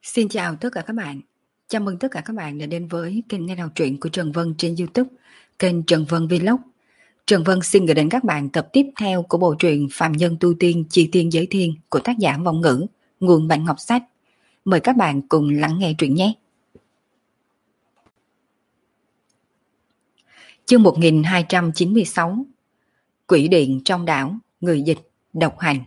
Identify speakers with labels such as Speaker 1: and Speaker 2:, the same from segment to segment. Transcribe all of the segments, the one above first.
Speaker 1: Xin chào tất cả các bạn. Chào mừng tất cả các bạn đã đến với kênh nghe đọc truyện của Trần Vân trên YouTube, kênh Trần Vân Vlog. Trần Vân xin gửi đến các bạn tập tiếp theo của bộ truyện Phạm Nhân Tu Tiên Chi Tiên Giới Thiên của tác giả Vong Ngữ, nguồn Bạch Ngọc Sách. Mời các bạn cùng lắng nghe truyện nhé. Chương 1296. Quỷ điện trong đảo, người dịch, độc hành.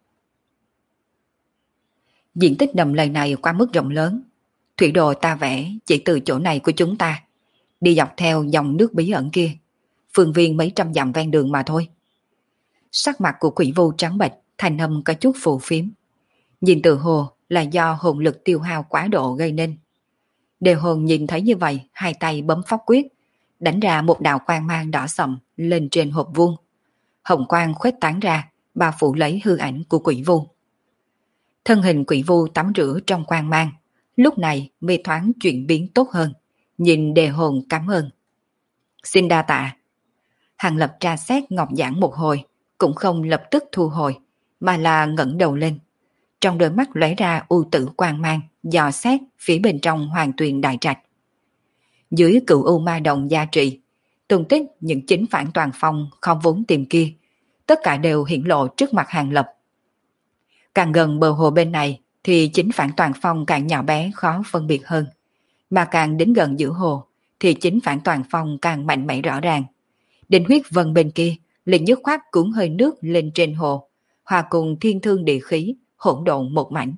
Speaker 1: Diện tích đầm lầy này quá mức rộng lớn. Thủy đồ ta vẽ chỉ từ chỗ này của chúng ta đi dọc theo dòng nước bí ẩn kia, phương viên mấy trăm dặm ven đường mà thôi. Sắc mặt của quỷ vô trắng bệch, thanh âm có chút phù phiếm. Nhìn từ hồ là do hồn lực tiêu hao quá độ gây nên. Đề hồn nhìn thấy như vậy, hai tay bấm pháp quyết, đánh ra một đạo quang mang đỏ sậm lên trên hộp vuông. Hồng quang khuếch tán ra, bao phủ lấy hư ảnh của quỷ vu. Thân hình quỷ vu tắm rửa trong quang mang, lúc này mới thoáng chuyển biến tốt hơn. Nhìn đề hồn cảm ơn. Xin đa tạ. Hàng Lập tra xét ngọc giản một hồi, cũng không lập tức thu hồi, mà là ngẩng đầu lên. Trong đôi mắt lóe ra u tử quang mang, dò xét phía bên trong Hoàng Tuyền Đại Trạch. Dưới cựu u ma đồng gia trị, tung tích những chính phản toàn phong không vốn tìm kia, tất cả đều hiển lộ trước mặt Hàng Lập. Càng gần bờ hồ bên này thì chính phản toàn phong càng nhỏ bé khó phân biệt hơn, mà càng đến gần giữa hồ thì chính phản toàn phong càng mạnh mẽ rõ ràng. Đến huyết vân bên kia liền dứt khoát cuốn hơi nước lên trên hồ, hòa cùng thiên thương địa khí hỗn độn một mảnh.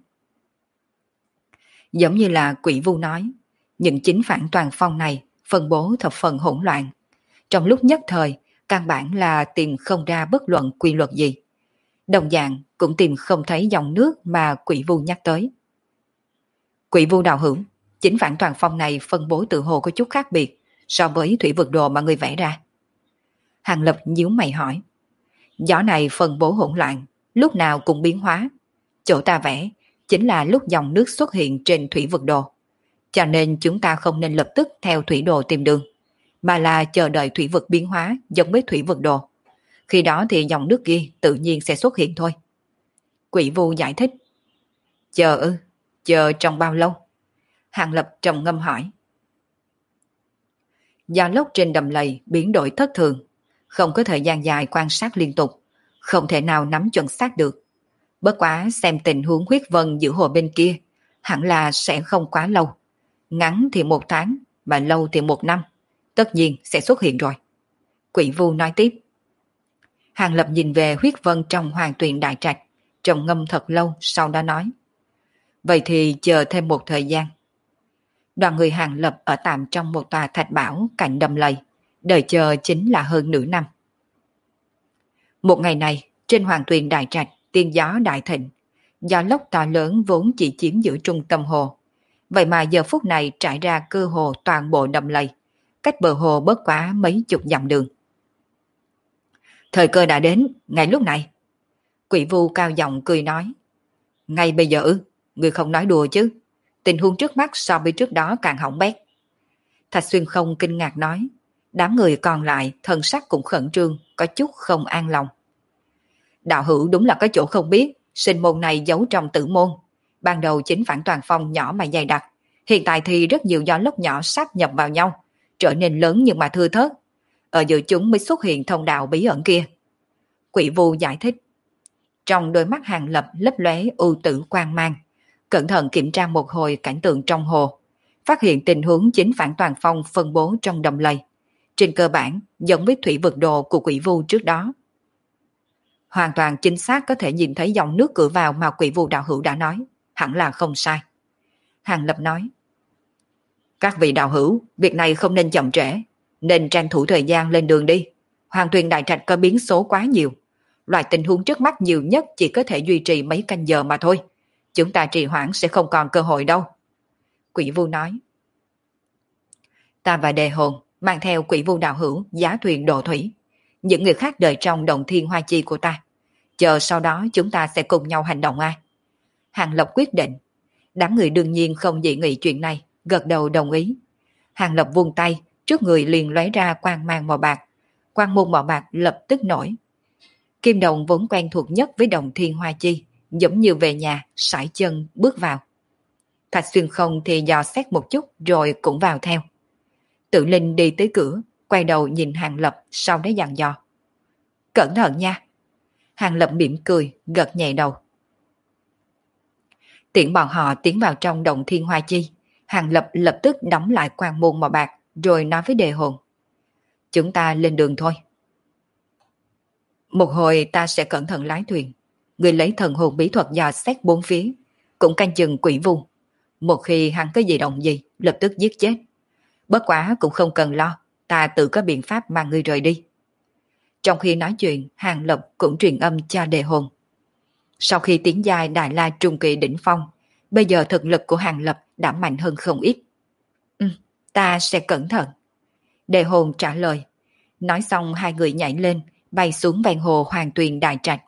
Speaker 1: Giống như là quỷ vu nói, những chính phản toàn phong này phân bố thập phần hỗn loạn. Trong lúc nhất thời, căn bản là tìm không ra bất luận quy luật gì. Đồng dạng cũng tìm không thấy dòng nước mà quỷ vu nhắc tới. Quỷ vu đạo hữu, chính phản toàn phong này phân bố tự hồ có chút khác biệt so với thủy vực đồ mà người vẽ ra. Hàng Lập nhíu mày hỏi. Gió này phân bố hỗn loạn, lúc nào cũng biến hóa. Chỗ ta vẽ chính là lúc dòng nước xuất hiện trên thủy vực đồ. Cho nên chúng ta không nên lập tức theo thủy đồ tìm đường, mà là chờ đợi thủy vực biến hóa giống với thủy vực đồ. Khi đó thì dòng nước kia tự nhiên sẽ xuất hiện thôi. Quỷ vu giải thích. Chờ ư? Chờ trong bao lâu? Hàng Lập trầm ngâm hỏi. Gió lốc trên đầm lầy biến đổi thất thường, không có thời gian dài quan sát liên tục, không thể nào nắm chuẩn xác được. Bất quá xem tình huống huyết vân giữa hồ bên kia, hẳn là sẽ không quá lâu. Ngắn thì 1 tháng, mà lâu thì 1 năm, tất nhiên sẽ xuất hiện rồi. Quỷ vu nói tiếp. Hàng Lập nhìn về huyết vân trong Hoàng Tuyền Đại Trạch, trầm ngâm thật lâu, sau đó nói. Vậy thì chờ thêm một thời gian. Đoàn người Hàng Lập ở tạm trong một tòa thạch bảo cạnh đầm lầy, đợi chờ chính là hơn nửa năm. Một ngày này, trên Hoàng Tuyền Đại Trạch, tiên gió đại thịnh, gió lốc to lớn vốn chỉ chiếm giữa trung tâm hồ. Vậy mà giờ phút này trải ra cơ hồ toàn bộ đầm lầy, cách bờ hồ bớt quá mấy chục dặm đường. Thời cơ đã đến, ngay lúc này. Quỷ vu cao giọng cười nói. Ngay bây giờ ư? Người không nói đùa chứ? Tình huống trước mắt so với trước đó càng hỏng bét. Thạch Xuyên không kinh ngạc nói. Đám người còn lại thần sắc cũng khẩn trương, có chút không an lòng. Đạo hữu đúng là có chỗ không biết, sinh môn này giấu trong tử môn. Ban đầu chính phản toàn phong nhỏ mà dày đặc, hiện tại thì rất nhiều gió lốc nhỏ sáp nhập vào nhau, trở nên lớn nhưng mà thưa thớt. Ở giữa chúng mới xuất hiện thông đạo bí ẩn kia. Quỷ vu giải thích. Trong đôi mắt Hàng Lập lấp lóe u tử quang mang, cẩn thận kiểm tra một hồi cảnh tượng trong hồ, phát hiện tình huống chính phản toàn phong phân bố trong đầm lầy. Trên cơ bản giống với thủy vực đồ của quỷ vu trước đó. Hoàn toàn chính xác có thể nhìn thấy dòng nước cửa vào mà quỷ vu đạo hữu đã nói, hẳn là không sai. Hàng Lập nói. Các vị đạo hữu, việc này không nên chậm trễ, nên tranh thủ thời gian lên đường đi. Hoàng Tuyền Đại Trạch có biến số quá nhiều. Loại tình huống trước mắt nhiều nhất chỉ có thể duy trì mấy canh giờ mà thôi. Chúng ta trì hoãn sẽ không còn cơ hội đâu. Quỷ vu nói. Ta và đề hồn mang theo quỷ vu đạo hữu giá thuyền độ thủy. Những người khác đợi trong động thiên hoa chi của ta. Chờ sau đó chúng ta sẽ cùng nhau hành động. Hàng Lập quyết định. Đám người đương nhiên không dị nghị chuyện này, gật đầu đồng ý. Hàng Lập vung tay, trước người liền lóe ra quang mang màu bạc. Quang môn màu bạc lập tức nổi. Kim Đồng vốn quen thuộc nhất với đồng thiên hoa chi, giống như về nhà, sải chân bước vào. Thạch Xuyên không thì dò xét một chút rồi cũng vào theo. Tự Linh đi tới cửa, quay đầu nhìn Hàng Lập, sau đó dặn dò. Cẩn thận nha. Hàng Lập mỉm cười, gật nhẹ đầu. Tiễn bọn họ tiến vào trong động Thiên Hoa Chi. Hàng Lập lập tức đóng lại quan môn màu bạc, rồi nói với Đề Hồn. Chúng ta lên đường thôi. Một hồi ta sẽ cẩn thận lái thuyền. Người lấy thần hồn bí thuật dò xét bốn phía, cũng canh chừng quỷ vu. Một khi hắn có gì động gì, lập tức giết chết. Bất quá cũng không cần lo, ta tự có biện pháp mang ngươi rời đi. Trong khi nói chuyện, Hàng Lập cũng truyền âm cho Đề Hồn. Sau khi tiến giai Đại La Trung Kỳ đỉnh phong, bây giờ thực lực của Hàng Lập đã mạnh hơn không ít. Ta sẽ cẩn thận. Đề Hồn trả lời. Nói xong hai người nhảy lên, bay xuống ven hồ Hoàng Tuyền Đại Trạch.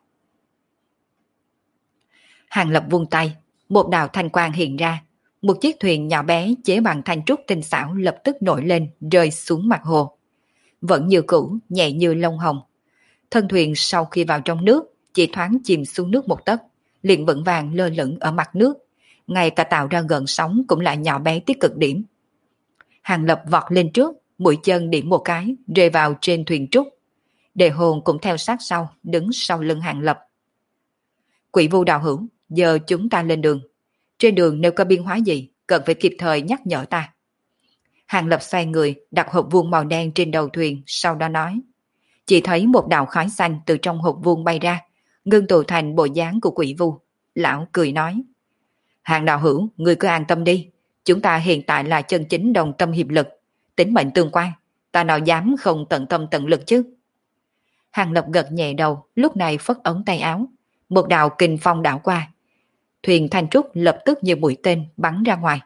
Speaker 1: Hàng Lập vung tay, một đạo thanh quang hiện ra. Một chiếc thuyền nhỏ bé chế bằng thanh trúc tinh xảo lập tức nổi lên, rơi xuống mặt hồ. Vẫn như cũ, nhẹ như lông hồng. Thân thuyền sau khi vào trong nước, chỉ thoáng chìm xuống nước một tấc, liền vững vàng lơ lửng ở mặt nước. Ngay cả tạo ra gợn sóng cũng lại nhỏ bé tới cực điểm. Hàng Lập vọt lên trước, mũi chân điểm một cái, rơi vào trên thuyền trúc. Đề Hồn cũng theo sát sau, đứng sau lưng Hàng Lập. Quỷ vu đạo hữu, giờ chúng ta lên đường. Trên đường nếu có biến hóa gì, cần phải kịp thời nhắc nhở ta. Hàng Lập xoay người, đặt hộp vuông màu đen trên đầu thuyền, sau đó nói. Chỉ thấy một đạo khói xanh từ trong hộp vuông bay ra, ngưng tụ thành bộ dáng của quỷ vu. Lão cười nói. Hàng đạo hữu, người cứ an tâm đi. Chúng ta hiện tại là chân chính đồng tâm hiệp lực, tính mệnh tương quan. Ta nào dám không tận tâm tận lực chứ. Hàng Lập gật nhẹ đầu, lúc này phất ống tay áo. Một đạo kình phong đảo qua. Thuyền thanh trúc lập tức như mũi tên bắn ra ngoài.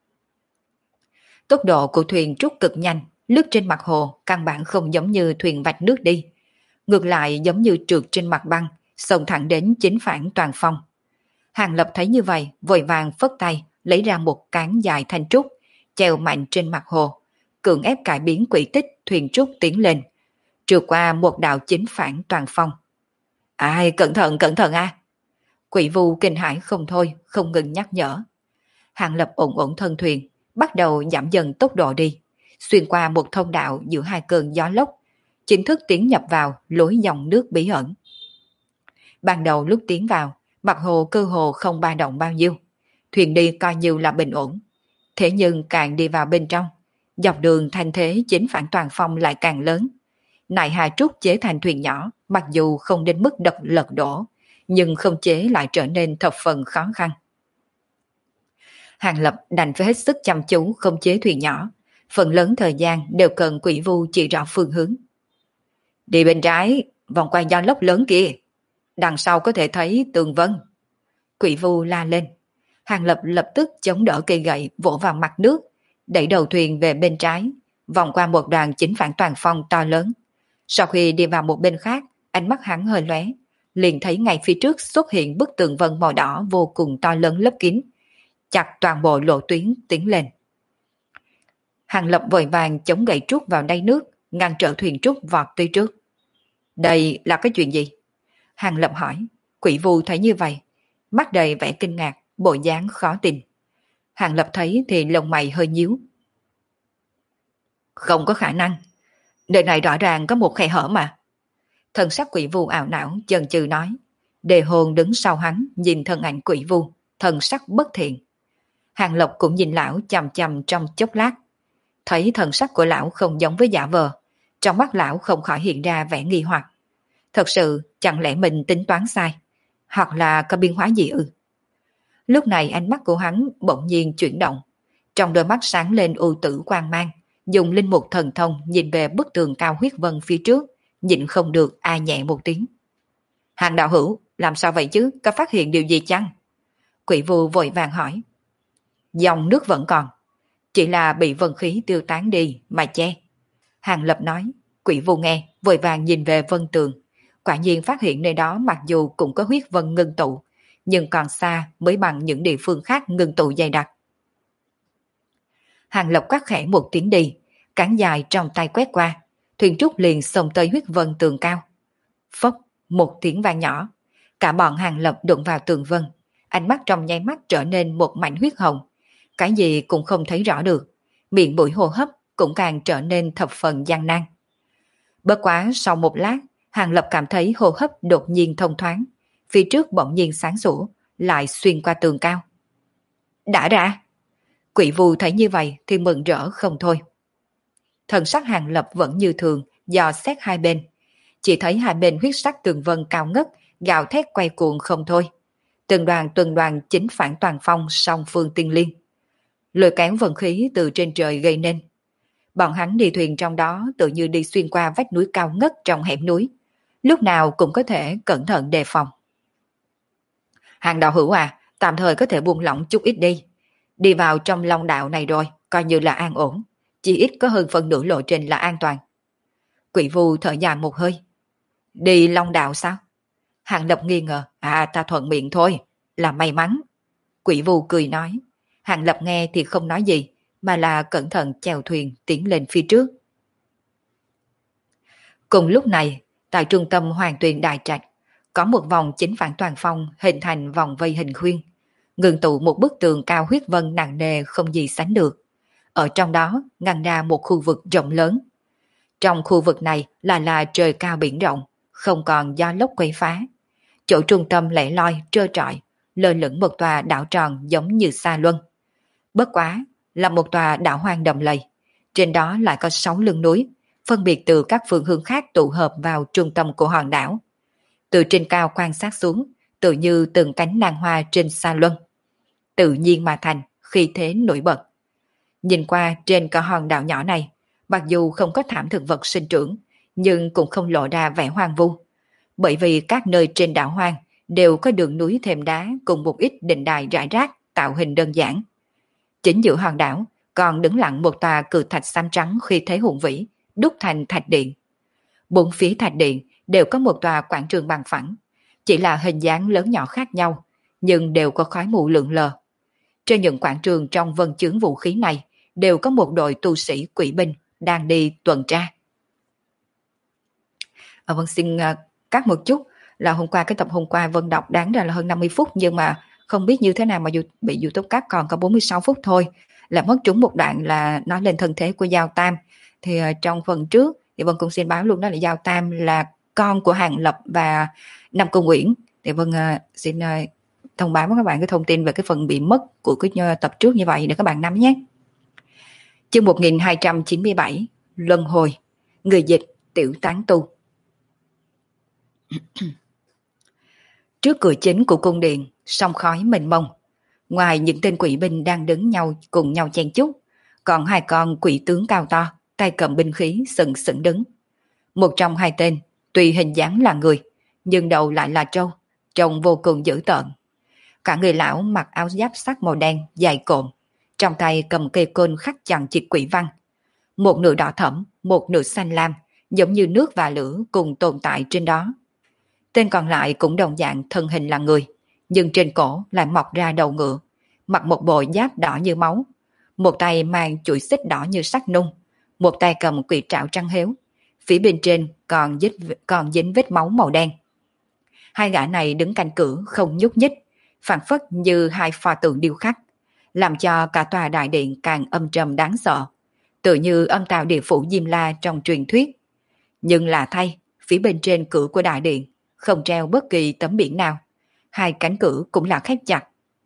Speaker 1: Tốc độ của thuyền trúc cực nhanh, lướt trên mặt hồ căn bản không giống như thuyền vạch nước đi. Ngược lại giống như trượt trên mặt băng, xông thẳng đến chính phản toàn phong. Hàng Lập thấy như vậy, vội vàng phất tay, lấy ra một cán dài thanh trúc, chèo mạnh trên mặt hồ, cưỡng ép cải biến quỹ tích thuyền trúc tiến lên, trượt qua một đạo chính phản toàn phong. Ai, cẩn thận a! Quỷ vu kinh hãi không thôi, không ngừng nhắc nhở. Hàng Lập ổn ổn thân thuyền, bắt đầu giảm dần tốc độ đi, xuyên qua một thông đạo giữa hai cơn gió lốc, chính thức tiến nhập vào lối dòng nước bí ẩn. Ban đầu lúc tiến vào, mặt hồ cơ hồ không ba động bao nhiêu, thuyền đi coi như là bình ổn. Thế nhưng càng đi vào bên trong, dọc đường thanh thế chính phản toàn phong lại càng lớn. Nại Hà Trúc chế thành thuyền nhỏ, mặc dù không đến mức lật đổ, nhưng không chế lại trở nên thập phần khó khăn. Hàng Lập đành phải hết sức chăm chú không chế thuyền nhỏ, phần lớn thời gian đều cần quỷ vu chỉ rõ phương hướng. Đi bên trái, vòng qua gió lốc lớn kia, đằng sau có thể thấy tường vân. Quỷ vu la lên. Hàng Lập lập tức chống đỡ cây gậy vỗ vào mặt nước, đẩy đầu thuyền về bên trái, vòng qua một đoàn chính phản toàn phong to lớn. Sau khi đi vào một bên khác, ánh mắt hắn hơi lóe, liền thấy ngay phía trước xuất hiện bức tường vân màu đỏ vô cùng to lớn lấp kín, chặt toàn bộ lộ tuyến tiến lên. Hàng Lập vội vàng chống gậy trúc vào đáy nước, ngăn trở thuyền trúc vọt tới trước. Đây là cái chuyện gì? Hàng Lập hỏi. Quỷ vu thấy như vậy, mắt đầy vẻ kinh ngạc, bộ dáng khó tin. Hàng Lập thấy thì lông mày hơi nhíu. Không có khả năng, nơi này rõ ràng có một khe hở mà. Thần sắc quỷ vu ảo não chần chừ nói. Đề Hồn đứng sau hắn nhìn thân ảnh quỷ vu, thần sắc bất thiện. Hàng Lập cũng nhìn lão chằm chằm trong chốc lát, thấy thần sắc của lão không giống với giả vờ, trong mắt lão không khỏi hiện ra vẻ nghi hoặc. Thật sự chẳng lẽ mình tính toán sai, hoặc là có biến hóa gì ư? Lúc này ánh mắt của hắn bỗng nhiên chuyển động, trong đôi mắt sáng lên u tử quang mang, dùng linh mục thần thông nhìn về bức tường cao huyết vân phía trước, nhịn không được a nhẹ một tiếng. Hàng đạo hữu, làm sao vậy chứ, có phát hiện điều gì chăng? Quỷ vu vội vàng hỏi. Dòng nước vẫn còn, chỉ là bị vân khí tiêu tán đi mà che. Hàng Lập nói. Quỷ vu nghe, vội vàng nhìn về vân tường, quả nhiên phát hiện nơi đó mặc dù cũng có huyết vân ngưng tụ, nhưng còn xa mới bằng những địa phương khác ngưng tụ dày đặc. Hàng Lập quát khẽ một tiếng đi, cán dài trong tay quét qua, thuyền trúc liền xông tới huyết vân tường cao. Phốc, một tiếng vang nhỏ, cả bọn Hàng Lập đụng vào tường vân, ánh mắt trong nháy mắt trở nên một mảnh huyết hồng, cái gì cũng không thấy rõ được, miệng mũi hô hấp cũng càng trở nên thập phần gian nan. Bất quá sau một lát, Hàng Lập cảm thấy hô hấp đột nhiên thông thoáng, phía trước bỗng nhiên sáng sủa, lại xuyên qua tường cao. Đã ra! Quỷ Vu thấy như vậy thì mừng rỡ không thôi. Thần sắc Hàng Lập vẫn như thường, dò xét hai bên. Chỉ thấy hai bên huyết sắc tường vân cao ngất, gào thét quay cuồng không thôi. Từng đoàn chính phản toàn phong song phương tiên liên. Lôi kéo vận khí từ trên trời gây nên. Bọn hắn đi thuyền trong đó tự như đi xuyên qua vách núi cao ngất trong hẻm núi. Lúc nào cũng có thể cẩn thận đề phòng. Hàng đạo hữu à, tạm thời có thể buông lỏng chút ít đi. Đi vào trong long đạo này rồi, coi như là an ổn. Chỉ ít có hơn phần nửa lộ trình là an toàn. Quỷ Vu thở dài một hơi. Đi long đạo sao? Hàng Lập nghi ngờ. À, ta thuận miệng thôi, là may mắn. Quỷ Vu cười nói. Hàng Lập nghe thì không nói gì, mà là cẩn thận chèo thuyền tiến lên phía trước. Cùng lúc này, tại trung tâm Hoàng Tuyền Đại Trạch, có một vòng chính phản toàn phong hình thành vòng vây hình khuyên, ngừng tụ một bức tường cao huyết vân nặng nề không gì sánh được. Ở trong đó ngăn ra một khu vực rộng lớn. Trong khu vực này là trời cao biển rộng, không còn gió lốc quấy phá. Chỗ trung tâm lẻ loi trơ trọi, lơ lửng một tòa đảo tròn giống như sa luân. Bất quá là một tòa đảo hoang đầm lầy. Trên đó lại có 6 lưng núi, phân biệt từ các phương hướng khác tụ hợp vào trung tâm của hòn đảo. Từ trên cao quan sát xuống, tự như từng cánh nàng hoa trên sa luân. Tự nhiên mà thành, khí thế nổi bật. Nhìn qua trên cả hòn đảo nhỏ này, mặc dù không có thảm thực vật sinh trưởng, nhưng cũng không lộ ra vẻ hoang vu. Bởi vì các nơi trên đảo hoang đều có đường núi thềm đá cùng một ít đình đài rải rác tạo hình đơn giản. Chính giữa hòn đảo còn đứng lặng một tòa cự thạch xám trắng khi thế hùng vĩ, đúc thành thạch điện. Bốn phía thạch điện đều có một tòa quảng trường bằng phẳng, chỉ là hình dáng lớn nhỏ khác nhau, nhưng đều có khói mù lượn lờ. Trên những quảng trường trong vân chướng vũ khí này đều có một đội tu sĩ quỷ binh đang đi tuần tra. Vân xin cắt một chút, là cái tập hôm qua Vân đọc đáng ra là hơn 50 phút, nhưng mà không biết như thế nào mà bị YouTube cắt còn có 46 phút thôi, là mất trúng một đoạn là nói lên thân thế của Giao Tam. Thì trong phần trước thì Vân cũng xin báo luôn đó là Giao Tam là con của Hàng Lập và Nam Cung Uyển. Thì Vân xin thông báo với các bạn cái thông tin về cái phần bị mất của cái tập trước như vậy để các bạn nắm nhé. Chương 1297 Luân Hồi. Người dịch Tiểu Tán Tu. Trước cửa chính của cung điện, sông khói mênh mông. Ngoài những tên quỷ binh đang đứng nhau cùng nhau chen chúc, còn hai con quỷ tướng cao to, tay cầm binh khí sừng sững đứng. Một trong hai tên, tuy hình dáng là người, nhưng đầu lại là trâu, trông vô cùng dữ tợn. Cả người lão mặc áo giáp sắt màu đen dài cộm, trong tay cầm cây côn khắc chằng chịt quỷ văn. Một nửa đỏ thẫm, một nửa xanh lam, giống như nước và lửa cùng tồn tại trên đó. Tên còn lại cũng đồng dạng thân hình là người, nhưng trên cổ lại mọc ra đầu ngựa, mặc một bộ giáp đỏ như máu. Một tay mang chuỗi xích đỏ như sắt nung, một tay cầm quỷ trảo trắng héo. Phía bên trên còn dính vết máu màu đen. Hai gã này đứng canh cửa không nhúc nhích, phảng phất như hai pho tượng điêu khắc, làm cho cả tòa đại điện càng âm trầm đáng sợ, tựa như âm tào địa phủ Diêm La trong truyền thuyết. Nhưng lạ thay, phía bên trên cửa của đại điện không treo bất kỳ tấm biển nào, hai cánh cửa cũng là khép chặt.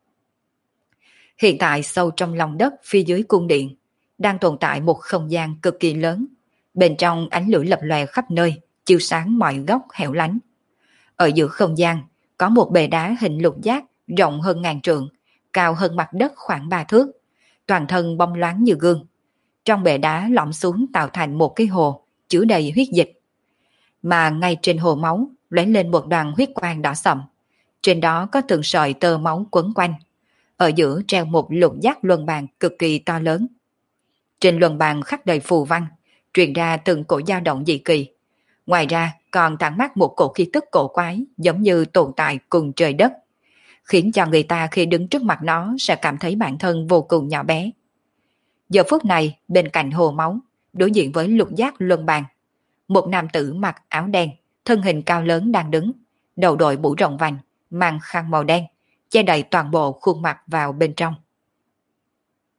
Speaker 1: Hiện tại sâu trong lòng đất phía dưới cung điện đang tồn tại một không gian cực kỳ lớn, bên trong ánh lửa lập lòe khắp nơi, chiếu sáng mọi góc hẻo lánh. Ở giữa không gian có một bệ đá hình lục giác rộng hơn 1000 trượng, cao hơn mặt đất khoảng 3 thước, toàn thân bóng loáng như gương. Trong bệ đá lõm xuống tạo thành một cái hồ chứa đầy huyết dịch, mà ngay trên hồ máu lóe lên một đoàn huyết quang đỏ sậm. Trên đó có từng sợi tơ máu quấn quanh. Ở giữa treo một lục giác luân bàn cực kỳ to lớn. Trên luân bàn khắc đầy phù văn, truyền ra từng cổ dao động dị kỳ. Ngoài ra còn tản mát một cổ khí tức cổ quái, giống như tồn tại cùng trời đất, khiến cho người ta khi đứng trước mặt nó sẽ cảm thấy bản thân vô cùng nhỏ bé. Giờ phút này, bên cạnh hồ máu, đối diện với lục giác luân bàn, một nam tử mặc áo đen, thân hình cao lớn đang đứng, đầu đội mũ rộng vành, mang khăn màu đen, che đầy toàn bộ khuôn mặt vào bên trong.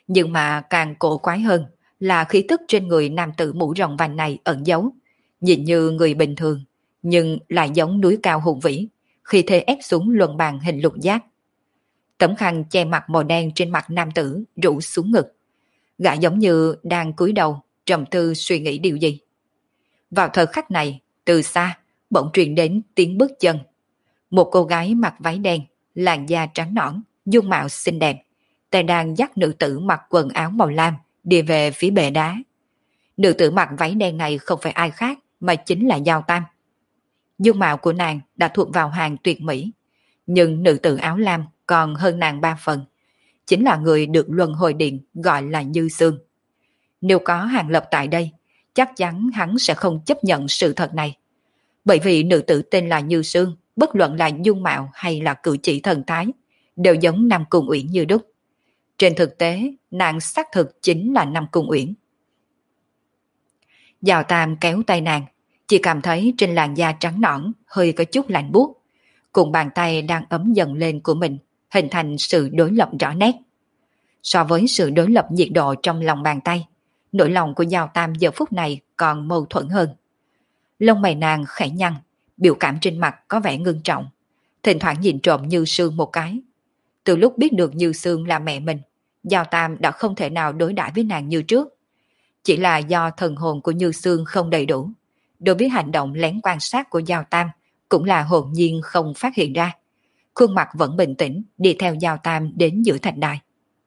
Speaker 1: Nhưng mà càng cổ quái hơn là khí tức trên người nam tử mũ rồng vành này ẩn giấu, nhìn như người bình thường, nhưng lại giống núi cao hùng vĩ, khi thế ép xuống luân bàn hình lục giác. Tấm khăn che mặt màu đen trên mặt nam tử rủ xuống ngực. Gã giống như đang cúi đầu, trầm tư suy nghĩ điều gì. Vào thời khắc này, từ xa, bỗng truyền đến tiếng bước chân. Một cô gái mặc váy đen, làn da trắng nõn, dung mạo xinh đẹp, tay đang dắt nữ tử mặc quần áo màu lam đi về phía bệ đá. Nữ tử mặc váy đen này không phải ai khác mà chính là Giao Tam. Dung mạo của nàng đã thuộc vào hàng tuyệt mỹ, nhưng nữ tử áo lam còn hơn nàng 3 phần, chính là người được Luân Hồi Điện gọi là Như Sương. Nếu có Hàng Lập tại đây, chắc chắn hắn sẽ không chấp nhận sự thật này. Bởi vì nữ tử tên là Như Sương, bất luận là dung mạo hay là cử chỉ thần thái, đều giống Nam Cung Uyển như đúc. Trên thực tế, nàng xác thực chính là Nam Cung Uyển. Giao Tam kéo tay nàng, chỉ cảm thấy trên làn da trắng nõn hơi có chút lạnh buốt, cùng bàn tay đang ấm dần lên của mình, hình thành sự đối lập rõ nét. So với sự đối lập nhiệt độ trong lòng bàn tay, nỗi lòng của Giao Tam giờ phút này còn mâu thuẫn hơn. Lông mày nàng khẽ nhăn, biểu cảm trên mặt có vẻ ngưng trọng, thỉnh thoảng nhìn trộm Như Sương một cái. Từ lúc biết được Như Sương là mẹ mình, Giao Tam đã không thể nào đối đãi với nàng như trước. Chỉ là do thần hồn của Như Sương không đầy đủ, đối với hành động lén quan sát của Giao Tam cũng là hồn nhiên không phát hiện ra. Khuôn mặt vẫn bình tĩnh đi theo Giao Tam đến giữa thạch đài.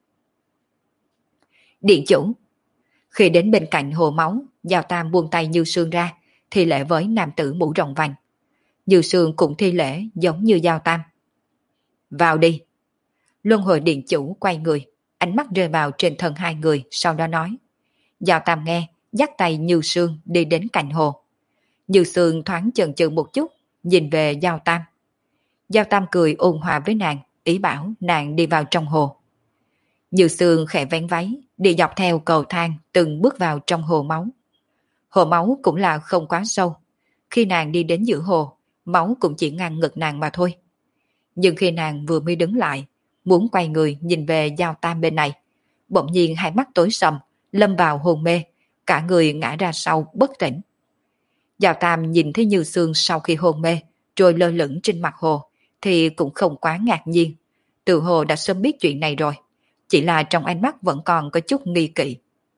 Speaker 1: Điện chủ. Khi đến bên cạnh hồ máu, Giao Tam buông tay Như Sương ra, thi lễ với nam tử mũ rồng vành. Như Sương cũng thi lễ giống như Giao Tam. Vào đi. Luân Hồi Điện chủ quay người, ánh mắt rơi vào trên thân hai người, sau đó nói. Giao Tam nghe, dắt tay Như Sương đi đến cạnh hồ. Như Sương thoáng chần chừ một chút, nhìn về Giao Tam. Giao Tam cười ôn hòa với nàng, ý bảo nàng đi vào trong hồ. Như Sương khẽ vén váy, đi dọc theo cầu thang từng bước vào trong hồ máu. Hồ máu cũng là không quá sâu. Khi nàng đi đến giữa hồ, máu cũng chỉ ngang ngực nàng mà thôi. Nhưng khi nàng vừa mới đứng lại, muốn quay người nhìn về Giao Tam bên này, bỗng nhiên hai mắt tối sầm, lâm vào hôn mê, cả người ngã ra sau bất tỉnh. Giao Tam nhìn thấy Như Sương sau khi hôn mê, rồi lơ lửng trên mặt hồ, thì cũng không quá ngạc nhiên. Từ hồ đã sớm biết chuyện này rồi, chỉ là trong ánh mắt vẫn còn có chút nghi kỵ.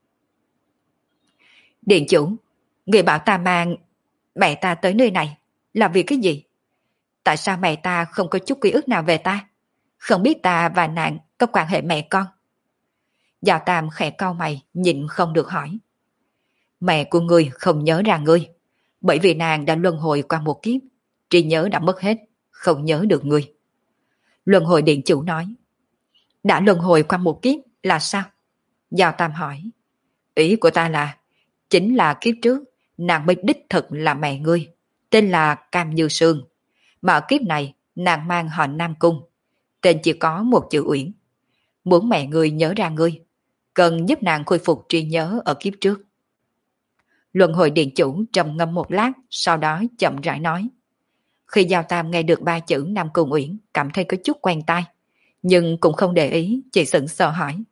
Speaker 1: Điện chủ, người bảo ta mang mẹ ta tới nơi này là vì cái gì? Tại sao mẹ ta không có chút ký ức nào về ta? Không biết ta và nàng có quan hệ mẹ con? Giao Tam khẽ cau mày, nhịn không được hỏi. Mẹ của ngươi không nhớ ra ngươi, bởi vì nàng đã luân hồi qua một kiếp, trí nhớ đã mất hết, không nhớ được ngươi. Luân Hồi Điện chủ nói. Đã luân hồi qua một kiếp là sao? Giao Tam hỏi. Ý của ta là, chính là kiếp trước, nàng mới đích thực là mẹ ngươi, tên là Cam Như Sương. Mà ở kiếp này, nàng mang họ Nam Cung, tên chỉ có một chữ Uyển. Muốn mẹ ngươi nhớ ra ngươi, cần giúp nàng khôi phục trí nhớ ở kiếp trước. Luân Hồi Điện chủ trầm ngâm một lát, sau đó chậm rãi nói. Khi Giao Tam nghe được 3 chữ Nam Cung Uyển, cảm thấy có chút quen tai, nhưng cũng không để ý, chỉ sững sờ hỏi.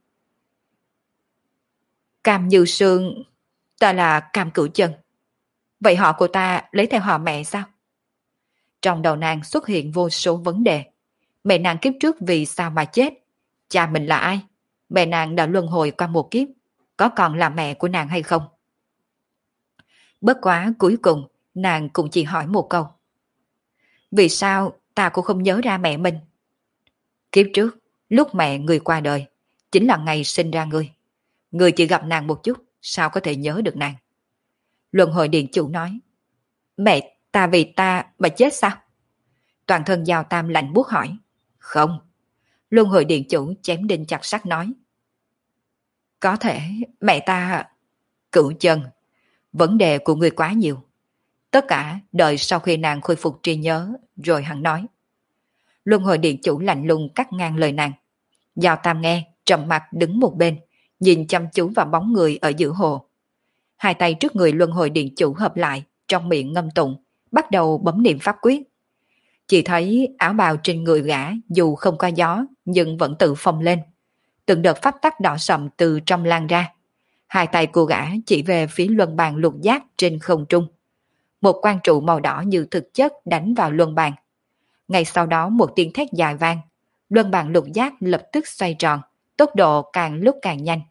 Speaker 1: Cam Như Sương, ta là Cam Cửu Chân. Vậy họ của ta lấy theo họ mẹ sao? Trong đầu nàng xuất hiện vô số vấn đề. Mẹ nàng kiếp trước vì sao mà chết? Cha mình là ai? Mẹ nàng đã luân hồi qua một kiếp, có còn là mẹ của nàng hay không? Bất quá cuối cùng, nàng cũng chỉ hỏi một câu. Vì sao ta cũng không nhớ ra mẹ mình? Kiếp trước, lúc mẹ người qua đời, chính là ngày sinh ra ngươi. Ngươi chỉ gặp nàng một chút, sao có thể nhớ được nàng? Luân Hồi Điện chủ nói. Mẹ ta vì ta mà chết sao? Toàn thân Giao Tam lạnh buốt hỏi. Không. Luân Hồi Điện chủ chém đinh chặt sắt nói. Có thể mẹ ta... Cửu Chân, vấn đề của ngươi quá nhiều. Tất cả đợi sau khi nàng khôi phục trí nhớ rồi hắn nói. Luân Hồi Điện chủ lạnh lùng cắt ngang lời nàng. Giao Tam nghe, trầm mặt đứng một bên, nhìn chăm chú vào bóng người ở giữa hồ. Hai tay trước người Luân Hồi Điện chủ hợp lại, trong miệng ngâm tụng, bắt đầu bấm niệm pháp quyết. Chỉ thấy áo bào trên người gã dù không có gió nhưng vẫn tự phồng lên. từng đợt pháp tắc đỏ sậm từ trong lan ra. Hai tay của gã chỉ về phía luân bàn lục giác trên không trung. Một quang trụ màu đỏ như thực chất đánh vào luân bàn. Ngay sau đó một tiếng thét dài vang, luân bàn lục giác lập tức xoay tròn, tốc độ càng lúc càng nhanh.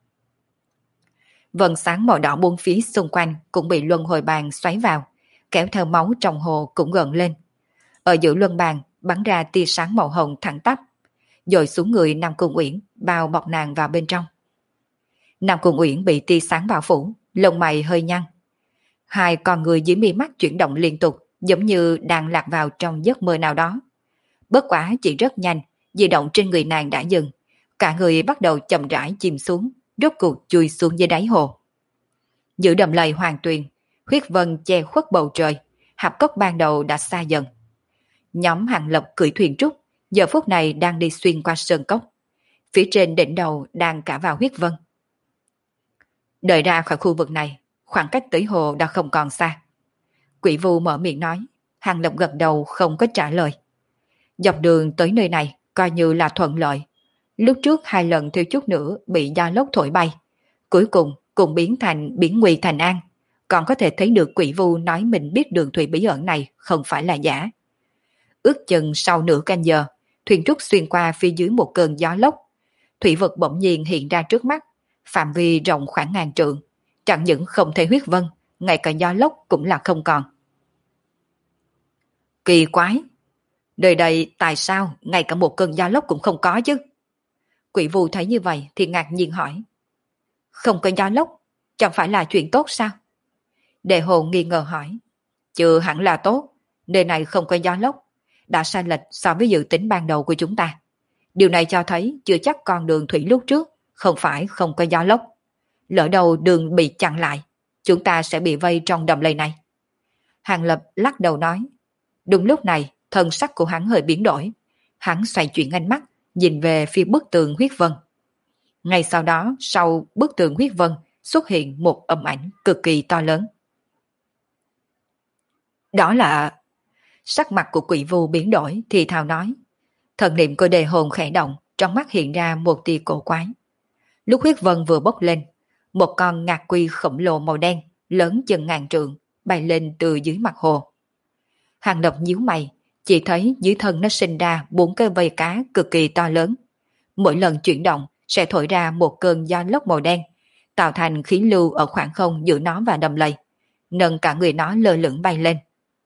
Speaker 1: Vầng sáng màu đỏ bốn phía xung quanh cũng bị luân hồi bàn xoáy vào, kéo theo máu trong hồ cũng gợn lên. Ở giữa luân bàn bắn ra tia sáng màu hồng thẳng tắp, dội xuống người Nam Cung Uyển, bao bọc nàng vào bên trong. Nam Cung Uyển bị tia sáng bao phủ, lông mày hơi nhăn. Hai con người dưới mi mắt chuyển động liên tục, giống như đang lạc vào trong giấc mơ nào đó. Bất quả chỉ rất nhanh, di động trên người nàng đã dừng, cả người bắt đầu chậm rãi chìm xuống, rốt cuộc chui xuống dưới đáy hồ. Giữa đầm lầy hoàng tuyền, huyết vân che khuất bầu trời, hạp cốc ban đầu đã xa dần. Nhóm Hàng Lập cưỡi thuyền trúc, giờ phút này đang đi xuyên qua sơn cốc. Phía trên đỉnh đầu đang cả vào huyết vân. Đợi ra khỏi khu vực này, khoảng cách tới hồ đã không còn xa. Quỷ Vu mở miệng nói, Hàng Lập gật đầu không có trả lời. Dọc đường tới nơi này coi như là thuận lợi. Lúc trước 2 lần thiếu chút nữa bị gió lốc thổi bay, cuối cùng biến nguy thành an. Còn có thể thấy được Quỷ Vu nói mình biết đường thủy bí ẩn này không phải là giả. Ước chừng sau nửa canh giờ, thuyền trúc xuyên qua phía dưới một cơn gió lốc. Thủy vực bỗng nhiên hiện ra trước mắt, phạm vi rộng khoảng ngàn trượng. Chẳng những không thể huyết vân, ngay cả gió lốc cũng là không còn. Kỳ quái! Đời đây tại sao ngay cả một cơn gió lốc cũng không có chứ? Quỷ Vu thấy như vậy thì ngạc nhiên hỏi. Không có gió lốc, chẳng phải là chuyện tốt sao? Đề Hồn nghi ngờ hỏi. Chưa hẳn là tốt, nơi này không có gió lốc, đã sai lệch so với dự tính ban đầu của chúng ta. Điều này cho thấy chưa chắc con đường thủy lúc trước không phải không có gió lốc. Lỡ đầu đường bị chặn lại, chúng ta sẽ bị vây trong đầm lầy này. Hàng Lập lắc đầu nói. Đúng lúc này, thân sắc của hắn hơi biến đổi. Hắn xoay chuyển ánh mắt, nhìn về phía bức tường huyết vân. Ngay sau đó, sau bức tường huyết vân xuất hiện một âm ảnh cực kỳ to lớn. Đó là... Sắc mặt của Quỷ Vu biến đổi thì thào nói. Thần niệm của Đề Hồn khẽ động, trong mắt hiện ra một tia cổ quái. Lúc huyết vân vừa bốc lên, một con ngạc quy khổng lồ màu đen, lớn chừng ngàn trượng, bay lên từ dưới mặt hồ. Hàng Lập nhíu mày, chỉ thấy dưới thân nó sinh ra 4 cái vây cá cực kỳ to lớn. Mỗi lần chuyển động sẽ thổi ra một cơn gió lốc màu đen, tạo thành khí lưu ở khoảng không giữa nó và đầm lầy, nâng cả người nó lơ lửng bay lên.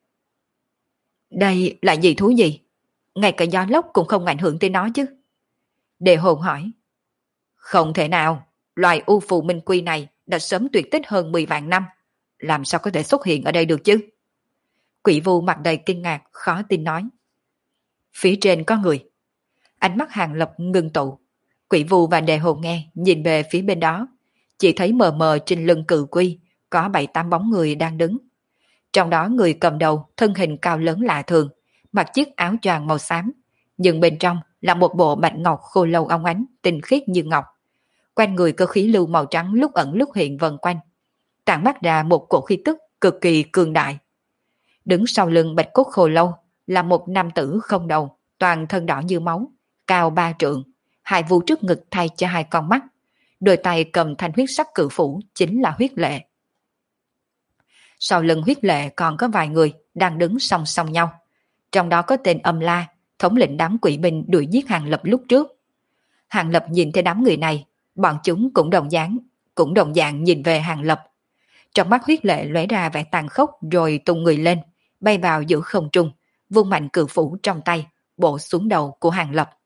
Speaker 1: Đây là gì thú gì? Ngay cả gió lốc cũng không ảnh hưởng tới nó chứ? Đề Hồn hỏi. Không thể nào, loài u phù minh quy này đã sớm tuyệt tích hơn 10 vạn năm, làm sao có thể xuất hiện ở đây được chứ? Quỷ Vu mặt đầy kinh ngạc, khó tin nói. Phía trên có người. Ánh mắt Hàng Lập ngưng tụ. Quỷ Vu và Đề Hồn nghe, nhìn về phía bên đó, chỉ thấy mờ mờ trên lưng cự quy có 7-8 bóng người đang đứng. Trong đó người cầm đầu thân hình cao lớn lạ thường, mặc chiếc áo choàng màu xám, nhưng bên trong là một bộ bạch ngọc khô lâu óng ánh, tinh khiết như ngọc. Quanh người có khí lưu màu trắng lúc ẩn lúc hiện vần quanh, tản mát ra một cổ khí tức cực kỳ cường đại. Đứng sau lưng bạch cốt khô lâu là một nam tử không đầu, toàn thân đỏ như máu, cao 3 trượng, 2 vu trước ngực thay cho 2 con mắt, đôi tay cầm thanh huyết sắc cự phủ chính là Huyết Lệ. Sau lưng Huyết Lệ còn có vài người đang đứng song song nhau, trong đó có tên Âm La, thống lĩnh đám quỷ binh đuổi giết Hàng Lập lúc trước. Hàng Lập nhìn thấy đám người này, bọn chúng cũng đồng dạng nhìn về Hàng Lập. Trong mắt Huyết Lệ lóe ra vẻ tàn khốc rồi tung người lên, bay vào giữa không trung, vung mạnh cự phủ trong tay, bổ xuống đầu của Hàng Lập.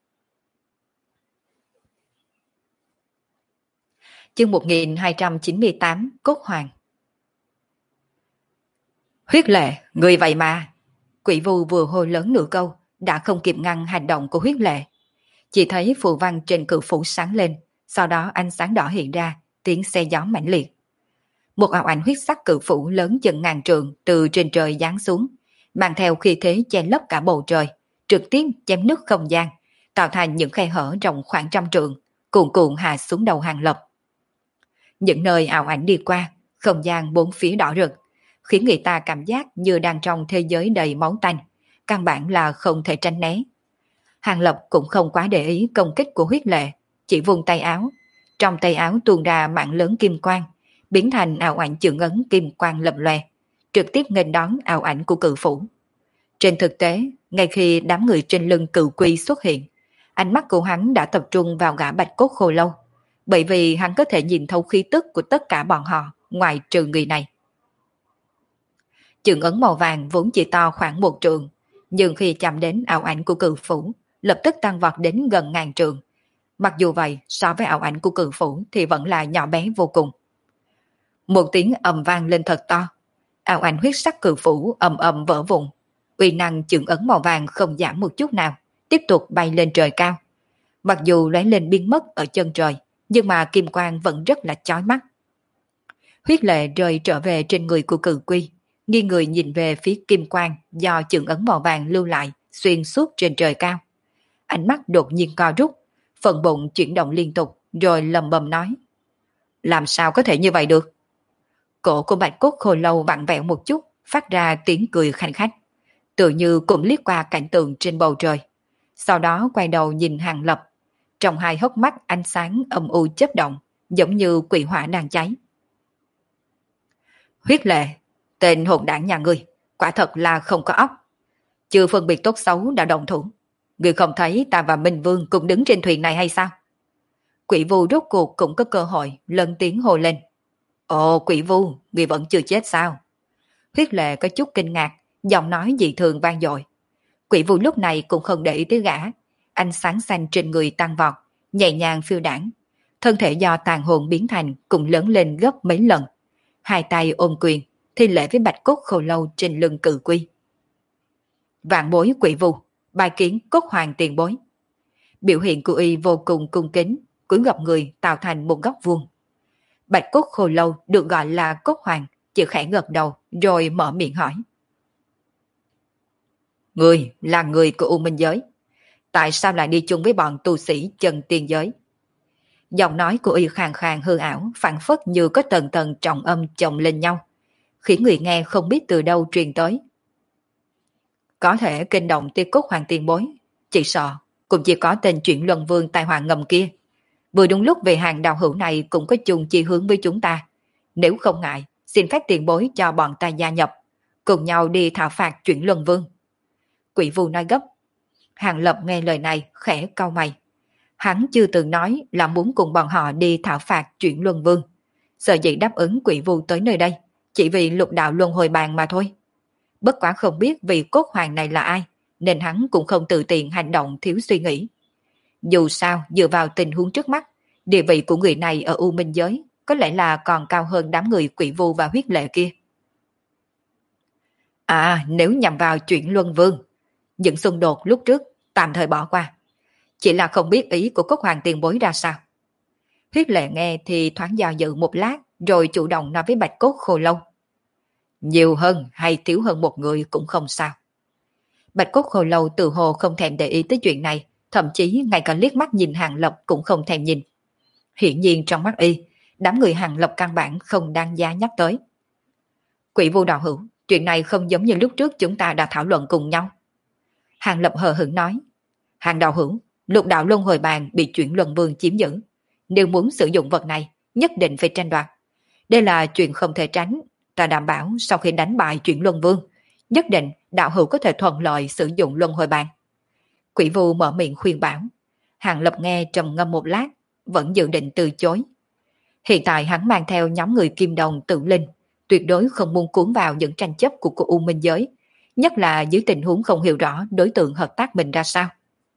Speaker 1: Chương 1298 Cốt Hoàng. Huyết Lệ, người vậy mà. Quỷ Vu vừa hô lớn nửa câu, đã không kịp ngăn hành động của Huyết Lệ. Chỉ thấy phù văn trên cự phủ sáng lên, sau đó ánh sáng đỏ hiện ra, tiếng xe gió mãnh liệt. Một ảo ảnh huyết sắc cự phủ lớn chừng ngàn trượng từ trên trời giáng xuống, mang theo khí thế che lấp cả bầu trời, trực tiếp chém nứt không gian, tạo thành những khe hở rộng khoảng trăm trượng, cuồn cuộn hạ xuống đầu Hàng Lập. Những nơi ảo ảnh đi qua, không gian bốn phía đỏ rực, khiến người ta cảm giác như đang trong thế giới đầy máu tanh, căn bản là không thể tránh né. Hàng Lập cũng không quá để ý công kích của Huyết Lệ, chỉ vùng tay áo. Trong tay áo tuôn ra mạng lớn kim quang, biến thành ảo ảnh chưởng ấn kim quang lập lòe, trực tiếp nghênh đón ảo ảnh của cự phủ. Trên thực tế, ngay khi đám người trên lưng cự quy xuất hiện, ánh mắt của hắn đã tập trung vào gã bạch cốt khô lâu, bởi vì hắn có thể nhìn thấu khí tức của tất cả bọn họ, ngoài trừ người này. Chưởng ấn màu vàng vốn chỉ to khoảng 1 trượng, nhưng khi chạm đến ảo ảnh của cự phủ, lập tức tăng vọt đến gần 1000 trượng. Mặc dù vậy, so với ảo ảnh của cự phủ thì vẫn là nhỏ bé vô cùng. Một tiếng ầm vang lên thật to, ảo ảnh huyết sắc cự phủ ầm ầm vỡ vụn. Uy năng chưởng ấn màu vàng không giảm một chút nào, tiếp tục bay lên trời cao. Mặc dù lóe lên biến mất ở chân trời, nhưng mà kim quang vẫn rất là chói mắt. Huyết lệ rơi trở về trên người của cự quy, nghiêng người nhìn về phía kim quang do chưởng ấn màu vàng lưu lại xuyên suốt trên trời cao. Ánh mắt đột nhiên co rút, phần bụng chuyển động liên tục, rồi lầm bầm nói: làm sao có thể như vậy được? Cổ của bạch cốt khô lâu vặn vẹo một chút, phát ra tiếng cười khanh khách, tự như cũng liếc qua cảnh tượng trên bầu trời. Sau đó quay đầu nhìn Hàng Lập, trong hai hốc mắt ánh sáng âm u chớp động, giống như quỷ hỏa đang cháy. Huyết lệ, tên hỗn đảng nhà ngươi, quả thật là không có óc. Chưa phân biệt tốt xấu đã động thủ. Ngươi không thấy ta và Minh Vương cùng đứng trên thuyền này hay sao? Quỷ Vu rốt cuộc cũng có cơ hội lớn tiếng hô lên. Ồ, Quỷ Vu, ngươi vẫn chưa chết sao? Huyết lệ có chút kinh ngạc, giọng nói dị thường vang dội. Quỷ Vu lúc này cũng không để ý tới gã, ánh sáng xanh trên người tăng vọt, nhẹ nhàng phiêu đãng, thân thể do tàn hồn biến thành cũng lớn lên gấp mấy lần. Hai tay ôm quyền, thi lễ với bạch cốt khô lâu trên lưng cự quy. Vạn bối Quỷ Vu, bài kiến cốt hoàng tiền bối. Biểu hiện của y vô cùng cung kính, cúi gập người tạo thành một góc vuông. Bạch cốt khô lâu được gọi là cốt hoàng, chỉ khẽ gật đầu rồi mở miệng hỏi. Người là người của U Minh Giới, tại sao lại đi chung với bọn tu sĩ chân tiên giới? Giọng nói của y khàn khàn hư ảo, phảng phất như có tầng tầng trọng âm chồng lên nhau, khiến người nghe không biết từ đâu truyền tới. Có thể kinh động tia cốt hoàng tiền bối, chỉ sợ cũng chỉ có tên chuyển luân vương tai họa ngầm kia. Vừa đúng lúc về hàng đạo hữu này cũng có chung chi hướng với chúng ta. Nếu không ngại, xin phép tiền bối cho bọn ta gia nhập, cùng nhau đi thảo phạt chuyển luân vương. Quỷ Vu nói gấp. Hàng Lập nghe lời này khẽ cau mày. Hắn chưa từng nói là muốn cùng bọn họ đi thảo phạt chuyển luân vương. Sợ dĩ đáp ứng Quỷ Vu tới nơi đây, chỉ vì lục đạo luân hồi bàn mà thôi. Bất quá không biết vị cốt hoàng này là ai, nên hắn cũng không tự tiện hành động thiếu suy nghĩ. Dù sao, dựa vào tình huống trước mắt, địa vị của người này ở U Minh Giới có lẽ là còn cao hơn đám người Quỷ Vu và huyết lệ kia. À, nếu nhằm vào chuyển luân vương, những xung đột lúc trước tạm thời bỏ qua. Chỉ là không biết ý của cốt hoàng tiền bối ra sao. Huyết lệ nghe thì thoáng do dự một lát, rồi chủ động nói với bạch cốt khô lâu. Nhiều hơn hay thiếu hơn một người cũng không sao. Bạch cốt khô lâu tự hồ không thèm để ý tới chuyện này, thậm chí ngay cả liếc mắt nhìn Hàng Lập cũng không thèm nhìn. Hiển nhiên trong mắt y, đám người Hàng Lập căn bản không đáng giá nhắc tới. Quỷ Vu đạo hữu, chuyện này không giống như lúc trước chúng ta đã thảo luận cùng nhau. Hàng Lập hờ hững nói. Hàng đạo hữu, lục đạo luân hồi bàn bị chuyển luân vương chiếm giữ. Nếu muốn sử dụng vật này, nhất định phải tranh đoạt. Đây là chuyện không thể tránh. Ta đảm bảo sau khi đánh bại chuyển luân vương, nhất định đạo hữu có thể thuận lợi sử dụng luân hồi bàn. Quỷ Vu mở miệng khuyên bảo. Hàng Lập nghe trầm ngâm một lát, vẫn dự định từ chối. Hiện tại hắn mang theo nhóm người Kim Đồng Tự Linh, tuyệt đối không muốn cuốn vào những tranh chấp của U Minh Giới, nhất là dưới tình huống không hiểu rõ đối tượng hợp tác mình ra sao.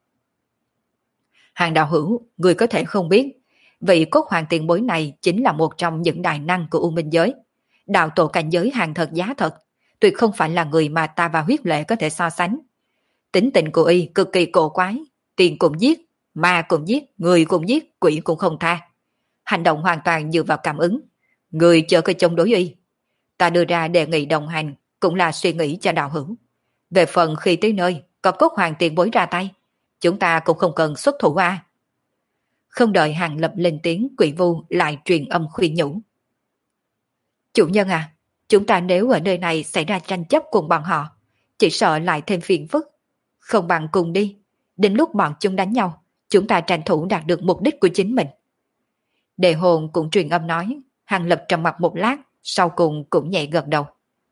Speaker 1: Hàng đạo hữu, người có thể không biết, vị cốt hoàng tiền bối này chính là một trong những đại năng của U Minh Giới. Đạo tổ cảnh giới hàng thật giá thật, tuyệt không phải là người mà ta và huyết lệ có thể so sánh. Tính tình của y cực kỳ cổ quái, tiền cũng giết, ma cũng giết, người cũng giết, quỷ cũng không tha. Hành động hoàn toàn dựa vào cảm ứng. Người chờ coi chống đối y. Ta đưa ra đề nghị đồng hành cũng là suy nghĩ cho đạo hữu. Về phần khi tới nơi có cốt hoàng tiền bối ra tay, chúng ta cũng không cần xuất thủ a. Không đợi Hàng Lập lên tiếng, Quỷ Vu lại truyền âm khuyên nhủ. Chủ nhân à, chúng ta nếu ở nơi này xảy ra tranh chấp cùng bọn họ, chỉ sợ lại thêm phiền phức. Không bằng cùng đi, đến lúc bọn chúng đánh nhau, chúng ta tranh thủ đạt được mục đích của chính mình. Đề hồn cũng truyền âm nói, Hàng Lập trầm mặt một lát, sau cùng cũng nhẹ gật đầu.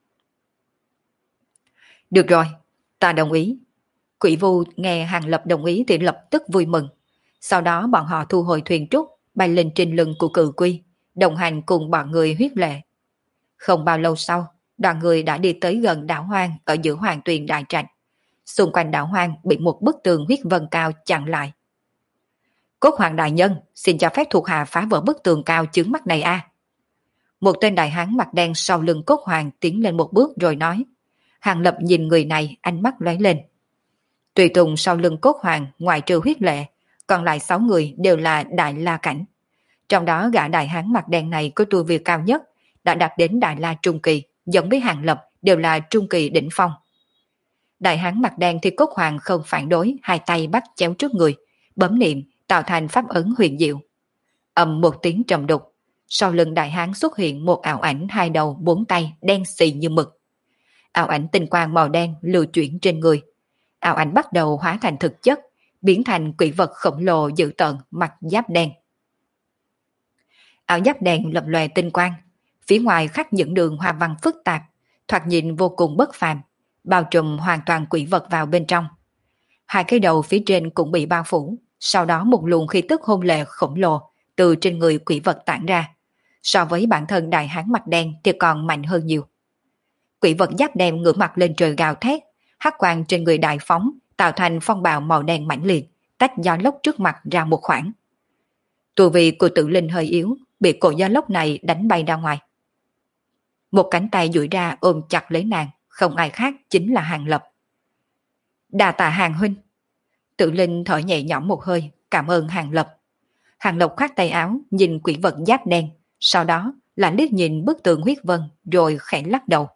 Speaker 1: Được rồi, ta đồng ý. Quỷ Vu nghe Hàng Lập đồng ý thì lập tức vui mừng. Sau đó bọn họ thu hồi thuyền trúc, bay lên trên lưng của Cự Quy, đồng hành cùng bọn người huyết lệ. Không bao lâu sau, đoàn người đã đi tới gần đảo hoang ở giữa Hoàng Tuyền Đại Trạch. Xung quanh đảo hoang bị một bức tường huyết vân cao chặn lại. Cốt Hoàng đại nhân, xin cho phép thuộc hạ phá vỡ bức tường cao chướng mắt này a. Một tên đại hán mặt đen sau lưng Cốt Hoàng tiến lên một bước rồi nói. Hàng Lập nhìn người này, ánh mắt lóe lên. Tùy tùng sau lưng Cốt Hoàng ngoại trừ huyết lệ, còn lại 6 người đều là đại la cảnh. Trong đó gã đại hán mặt đen này có tu vi cao nhất, đã đạt đến đại la trung kỳ, giống với Hàng Lập đều là trung kỳ đỉnh phong. Đại hán mặt đen thì Cốt Hoàng không phản đối, hai tay bắt chéo trước người, bấm niệm tạo thành pháp ấn huyền diệu. Ầm một tiếng trầm đục, sau lưng đại hán xuất hiện một ảo ảnh 2 đầu 4 tay đen xì như mực. Ảo ảnh tinh quang màu đen lưu chuyển trên người. Ảo ảnh bắt đầu hóa thành thực chất, biến thành quỷ vật khổng lồ dữ tợn mặc giáp đen. Áo giáp đen lập lòe tinh quang, phía ngoài khắc những đường hoa văn phức tạp, thoạt nhìn vô cùng bất phàm, bao trùm hoàn toàn quỷ vật vào bên trong. Hai cái đầu phía trên cũng bị bao phủ, sau đó một luồng khí tức hung lệ khổng lồ từ trên người quỷ vật tản ra. So với bản thân đại hán mặt đen thì còn mạnh hơn nhiều. Quỷ vật giáp đen ngửa mặt lên trời gào thét, hắc quang trên người đại phóng tạo thành phong bạo màu đen mãnh liệt, tách gió lốc trước mặt ra một khoảng. Tu vi của Tự Linh hơi yếu, bị cổ gió lốc này đánh bay ra ngoài. Một cánh tay duỗi ra ôm chặt lấy nàng, không ai khác chính là Hàng Lập. Đa tạ Hàng huynh. Tự Linh thở nhẹ nhõm một hơi, cảm ơn Hàng Lập. Hàng Lập khoát tay áo, nhìn quỷ vật giáp đen, sau đó là liếc nhìn bức tường huyết vân, rồi khẽ lắc đầu.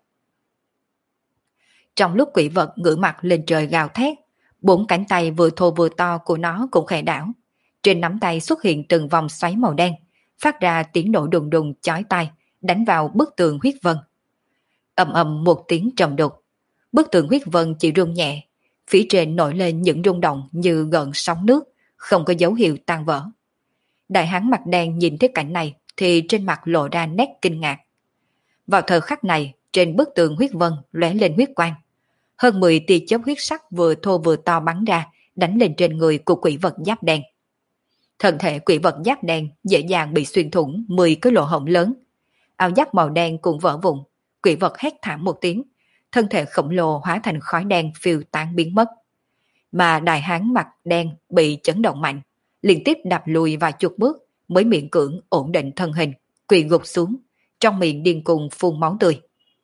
Speaker 1: Trong lúc quỷ vật ngửa mặt lên trời gào thét, 4 cánh tay vừa thô vừa to của nó cũng khẽ đảo. Trên nắm tay xuất hiện từng vòng xoáy màu đen, phát ra tiếng nổ đùng đùng chói tai, đánh vào bức tường huyết vân. Ầm ầm một tiếng trầm đục, bức tường huyết vân chỉ rung nhẹ, phía trên nổi lên những rung động như gợn sóng nước, không có dấu hiệu tan vỡ. Đại hán mặt đen nhìn thấy cảnh này thì trên mặt lộ ra nét kinh ngạc. Vào thời khắc này, trên bức tường huyết vân lóe lên huyết quang. Hơn 10 tia chớp huyết sắc vừa thô vừa to bắn ra, đánh lên trên người của quỷ vật giáp đen. Thân thể quỷ vật giáp đen dễ dàng bị xuyên thủng 10 cái lỗ hổng lớn. Áo giáp màu đen cũng vỡ vụn, quỷ vật hét thảm một tiếng, thân thể khổng lồ hóa thành khói đen phiêu tán biến mất. Mà đại hán mặt đen bị chấn động mạnh, liên tiếp đạp lùi vài chục bước mới miễn cưỡng ổn định thân hình, quỳ gục xuống, trong miệng điên cuồng phun máu tươi.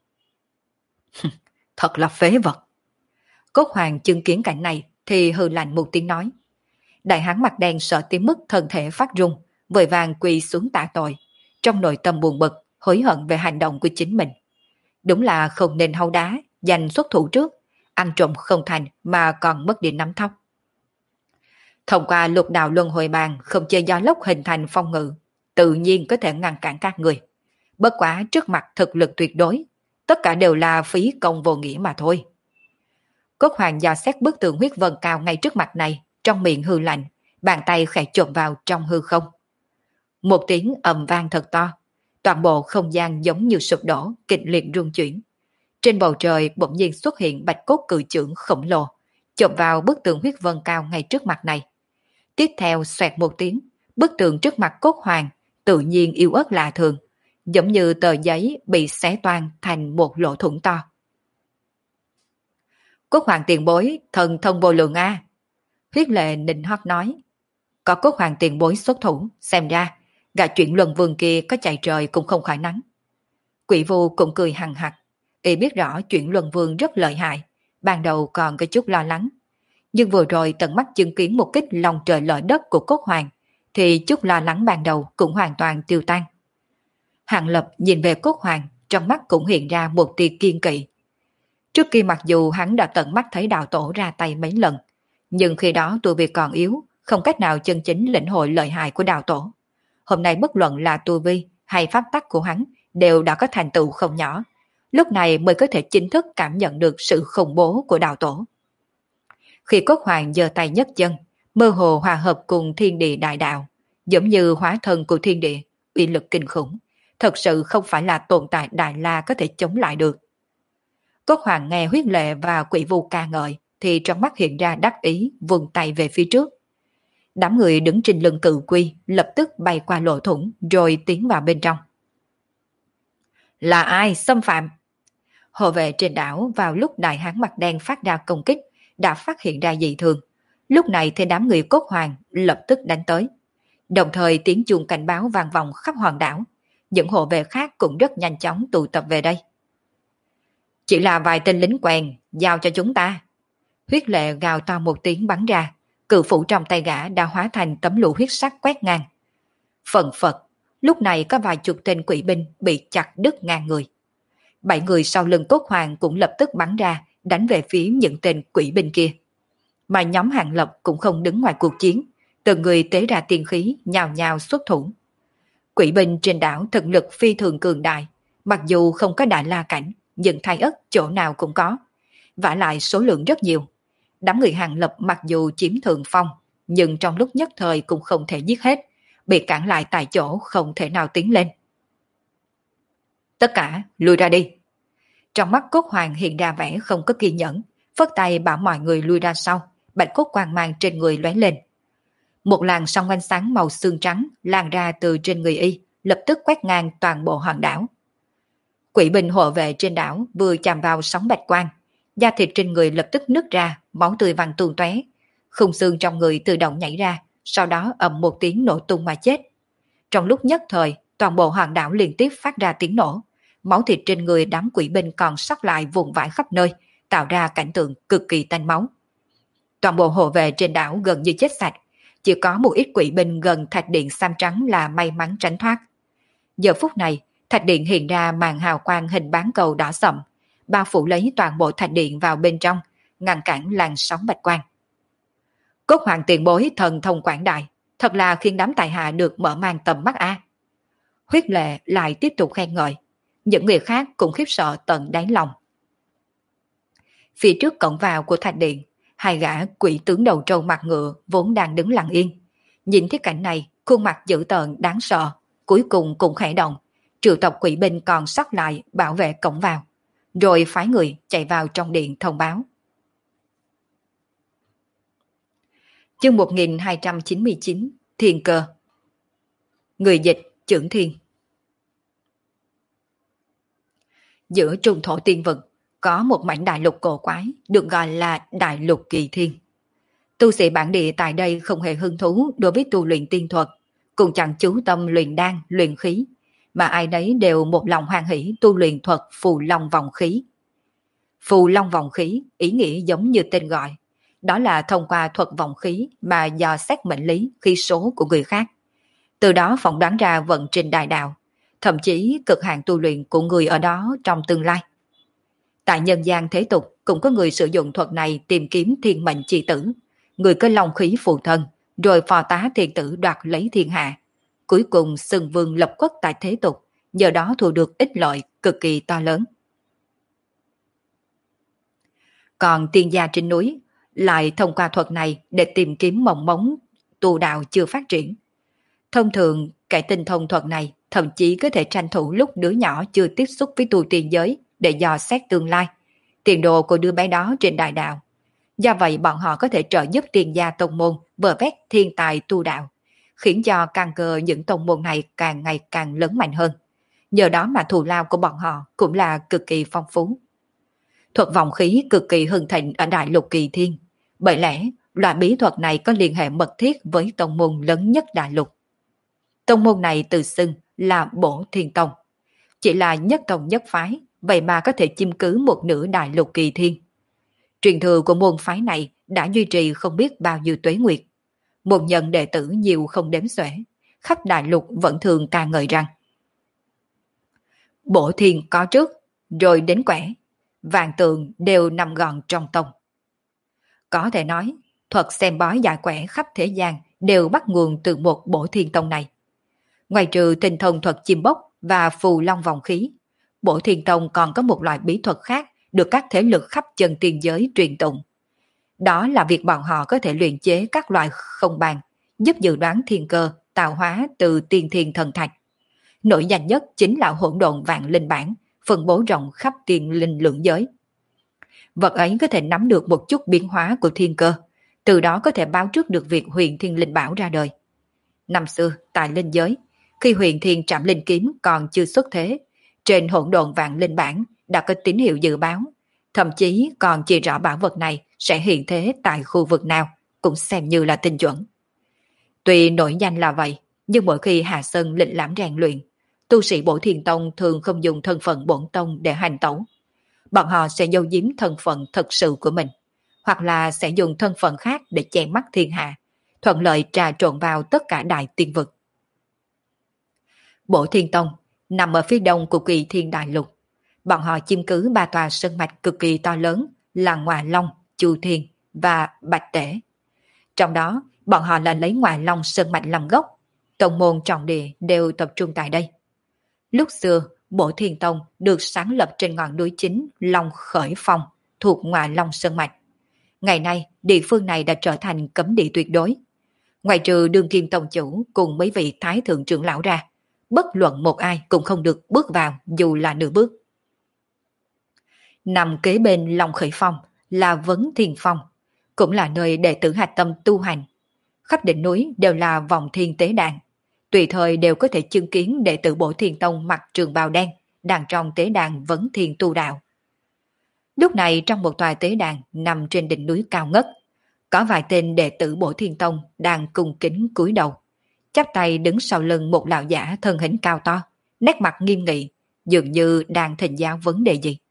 Speaker 1: Thật là phế vật. Cốt Hoàng chứng kiến cảnh này thì hừ lạnh một tiếng nói. Đại hán mặt đen sợ tới mức thân thể phát run, vội vàng quỳ xuống tạ tội, trong nội tâm buồn bực, hối hận về hành động của chính mình. Đúng là không nên hâu đá, giành xuất thủ trước, ăn trộm không thành mà còn mất đi nắm thóc. Thông qua lục đạo luân hồi bàn không chơi gió lốc hình thành phong ngự, tự nhiên có thể ngăn cản các người. Bất quá trước mặt thực lực tuyệt đối, tất cả đều là phí công vô nghĩa mà thôi. Cốt Hoàng dò xét bức tường huyết vân cao ngay trước mặt này, trong miệng hư lạnh, bàn tay khẽ chộp vào trong hư không. Một tiếng ầm vang thật to, toàn bộ không gian giống như sụp đổ, kịch liệt rung chuyển. Trên bầu trời bỗng nhiên xuất hiện bạch cốt cự chưởng khổng lồ, chộp vào bức tường huyết vân cao ngay trước mặt này. Tiếp theo xoẹt một tiếng, bức tường trước mặt Cốt Hoàng tự nhiên yếu ớt lạ thường, giống như tờ giấy bị xé toang thành một lỗ thủng to. Cốt Hoàng tiền bối, thần thông vô lượng a. Huyết lệ nịnh hót nói. Có Cốt Hoàng tiền bối xuất thủ, xem ra, gã chuyện luân vương kia có chạy trời cũng không khỏi nắng. Quỷ Vu cũng cười hằng hặc, y biết rõ chuyện luân vương rất lợi hại, ban đầu còn có chút lo lắng. Nhưng vừa rồi tận mắt chứng kiến một kích lòng trời lở đất của Cốt Hoàng, thì chút lo lắng ban đầu cũng hoàn toàn tiêu tan. Hàng Lập nhìn về Cốt Hoàng, trong mắt cũng hiện ra một tia kiên kỵ. Trước kia mặc dù hắn đã tận mắt thấy đạo tổ ra tay mấy lần, nhưng khi đó tu vi còn yếu, không cách nào chân chính lĩnh hội lợi hại của đạo tổ. Hôm nay bất luận là tu vi hay pháp tắc của hắn đều đã có thành tựu không nhỏ, lúc này mới có thể chính thức cảm nhận được sự khủng bố của đạo tổ. Khi Cốt Hoàng giơ tay nhấc chân, mơ hồ hòa hợp cùng thiên địa đại đạo, giống như hóa thân của thiên địa, uy lực kinh khủng, thật sự không phải là tồn tại Đại La có thể chống lại được. Cốt Hoàng nghe huyết lệ và quỷ vu ca ngợi, thì trong mắt hiện ra đắc ý, vươn tay về phía trước. Đám người đứng trên lưng cự quy lập tức bay qua lỗ thủng rồi tiến vào bên trong. Là ai xâm phạm? Hộ vệ trên đảo vào lúc đại hán mặt đen phát ra công kích đã phát hiện ra dị thường. Lúc này thì đám người Cốt Hoàng lập tức đánh tới. Đồng thời tiếng chuông cảnh báo vang vọng khắp hòn đảo. Những hộ vệ khác cũng rất nhanh chóng tụ tập về đây. Chỉ là vài tên lính quen, giao cho chúng ta. Huyết lệ gào to một tiếng bắn ra, cự phủ trong tay gã đã hóa thành tấm lụa huyết sắc quét ngang. Phần phật, lúc này có vài chục tên quỷ binh bị chặt đứt ngang người. 7 người sau lưng Cốt Hoàng cũng lập tức bắn ra, đánh về phía những tên quỷ binh kia. Mà nhóm Hàng Lập cũng không đứng ngoài cuộc chiến, từng người tế ra tiên khí, nhào nhào xuất thủ. Quỷ binh trên đảo thực lực phi thường cường đại, mặc dù không có đại la cảnh, nhưng thay ất chỗ nào cũng có. Vả lại số lượng rất nhiều. Đám người Hàng Lập mặc dù chiếm thượng phong, nhưng trong lúc nhất thời cũng không thể giết hết, bị cản lại tại chỗ không thể nào tiến lên. Tất cả, lùi ra đi. Trong mắt Cốt Hoàng hiện ra vẻ không có kiên nhẫn, phất tay bảo mọi người lui ra sau, bạch cốt quang mang trên người lóe lên. Một làn sóng ánh sáng màu xương trắng lan ra từ trên người y, lập tức quét ngang toàn bộ hòn đảo. Quỷ binh hộ vệ trên đảo vừa chạm vào sóng bạch quang, da thịt trên người lập tức nứt ra, máu tươi văng tuôn tóe, khung xương trong người tự động nhảy ra, sau đó ầm một tiếng nổ tung mà chết. Trong lúc nhất thời, toàn bộ hòn đảo liên tiếp phát ra tiếng nổ, máu thịt trên người đám quỷ binh còn sót lại vùng vãi khắp nơi, tạo ra cảnh tượng cực kỳ tanh máu. Toàn bộ hộ vệ trên đảo gần như chết sạch, chỉ có một ít quỷ binh gần thạch điện xám trắng là may mắn tránh thoát. Giờ phút này, thạch điện hiện ra màn hào quang hình bán cầu đỏ sậm, bao phủ lấy toàn bộ thạch điện vào bên trong, ngăn cản làn sóng bạch quang. Cốt Hoàng tiền bối thần thông quảng đại, thật là khiến đám tài hạ được mở mang tầm mắt a. Huyết lệ lại tiếp tục khen ngợi, những người khác cũng khiếp sợ tận đáy lòng. Phía trước cổng vào của thạch điện, hai gã quỷ tướng đầu trâu mặt ngựa vốn đang đứng lặng yên. Nhìn thấy cảnh này, khuôn mặt dữ tợn đáng sợ, cuối cùng cũng khẽ động, triệu tập quỷ binh còn sót lại bảo vệ cổng vào, rồi phái người chạy vào trong điện thông báo. Chương 1299, Thiên Cơ. Người dịch Chưởng Thiên. Giữa trung thổ tiên vực có một mảnh đại lục cổ quái được gọi là Đại Lục Kỳ Thiên. Tu sĩ bản địa tại đây không hề hứng thú đối với tu luyện tiên thuật, cũng chẳng chú tâm luyện đan, luyện khí, mà ai nấy đều một lòng hoan hỷ tu luyện thuật Phù Long Vòng Khí. Phù Long Vòng Khí ý nghĩa giống như tên gọi, đó là thông qua thuật vòng khí mà dò xét mệnh lý, khí số của người khác, từ đó phỏng đoán ra vận trình đại đạo, thậm chí cực hạn tu luyện của người ở đó trong tương lai. Tại nhân gian thế tục cũng có người sử dụng thuật này tìm kiếm thiên mệnh chi tử, người có long khí phụ thân, rồi phò tá thiên tử đoạt lấy thiên hạ, cuối cùng xưng vương lập quốc tại thế tục, nhờ đó thu được ích lợi cực kỳ to lớn. Còn tiên gia trên núi lại thông qua thuật này để tìm kiếm mộng mống tu đạo chưa phát triển. Thông thường, kẻ tinh thông thuật này thậm chí có thể tranh thủ lúc đứa nhỏ chưa tiếp xúc với tu tiên giới để dò xét tương lai, tiền đồ của đứa bé đó trên đại đạo. Do vậy bọn họ có thể trợ giúp tiên gia tông môn vơ vét thiên tài tu đạo, khiến cho căn cơ những tông môn này càng ngày càng lớn mạnh hơn. Nhờ đó mà thù lao của bọn họ cũng là cực kỳ phong phú. Thuật vòng khí cực kỳ hưng thịnh ở Đại Lục Kỳ Thiên, bởi lẽ loại bí thuật này có liên hệ mật thiết với tông môn lớn nhất đại lục. Tông môn này tự xưng là Bổ Thiên Tông, chỉ là nhất tông nhất phái, vậy mà có thể chiếm cứ một nửa Đại Lục Kỳ Thiên. Truyền thừa của môn phái này đã duy trì không biết bao nhiêu tuế nguyệt. Môn nhân đệ tử nhiều không đếm xuể, khắp đại lục vẫn thường ca ngợi rằng Bổ Thiên có trước, rồi đến quẻ, vạn tượng đều nằm gọn trong tông. Có thể nói, thuật xem bói giải quẻ khắp thế gian đều bắt nguồn từ một Bổ Thiên Tông này. Ngoài trừ tinh thông thuật chim bốc và Phù Long Vòng Khí, Bổ Thiên Tông còn có một loại bí thuật khác được các thế lực khắp chân tiên giới truyền tụng. Đó là việc bọn họ có thể luyện chế các loại không bàn, giúp dự đoán thiên cơ, tạo hóa từ tiên thiên thần thạch. Nổi danh nhất chính là hỗn độn vạn linh bản, phân bố rộng khắp tiên linh lượng giới. Vật ấy có thể nắm được một chút biến hóa của thiên cơ, từ đó có thể báo trước được việc huyền thiên linh bảo ra đời. Năm xưa, tại linh giới, khi huyền thiên trảm linh kiếm còn chưa xuất thế, trên hỗn độn vạn linh bản đã có tín hiệu dự báo, thậm chí còn chỉ rõ bảo vật này sẽ hiện thế tại khu vực nào, cũng xem như là tinh chuẩn. Tuy nổi danh là vậy, nhưng mỗi khi hạ sơn lịch lãm rèn luyện, tu sĩ Bổ Thiên Tông thường không dùng thân phận bổn tông để hành tẩu. Bọn họ sẽ giấu giếm thân phận thật sự của mình, hoặc là sẽ dùng thân phận khác để che mắt thiên hạ, thuận lợi trà trộn vào tất cả đại tiên vực. Bổ Thiên Tông nằm ở phía đông của Kỳ Thiên Đại Lục. Bọn họ chiếm cứ ba tòa sơn mạch cực kỳ to lớn là Ngoại Long, Chu Thiên và Bạch Tể. Trong đó, bọn họ là lấy Ngoại Long sơn mạch làm gốc, tông môn trọng địa đều tập trung tại đây. Lúc xưa, Bổ Thiên Tông được sáng lập trên ngọn núi chính Long Khởi Phong thuộc Ngoại Long sơn mạch. Ngày nay, địa phương này đã trở thành cấm địa tuyệt đối. Ngoài trừ Đương Kim Tông chủ cùng mấy vị thái thượng trưởng lão ra, bất luận một ai cũng không được bước vào dù là nửa bước. Nằm kế bên Long Khởi Phong là Vấn Thiên Phong, cũng là nơi đệ tử hạch tâm tu hành. Khắp đỉnh núi đều là vòng thiên tế đàn, tùy thời đều có thể chứng kiến đệ tử Bổ Thiên Tông mặc trường bào đen đang trong tế đàn Vấn Thiên tu đạo. Lúc này trong một tòa tế đàn nằm trên đỉnh núi cao ngất, có vài tên đệ tử Bổ Thiên Tông đang cung kính cúi đầu, chắp tay đứng sau lưng một lão giả thân hình cao to, nét mặt nghiêm nghị, dường như đang thỉnh giáo vấn đề gì.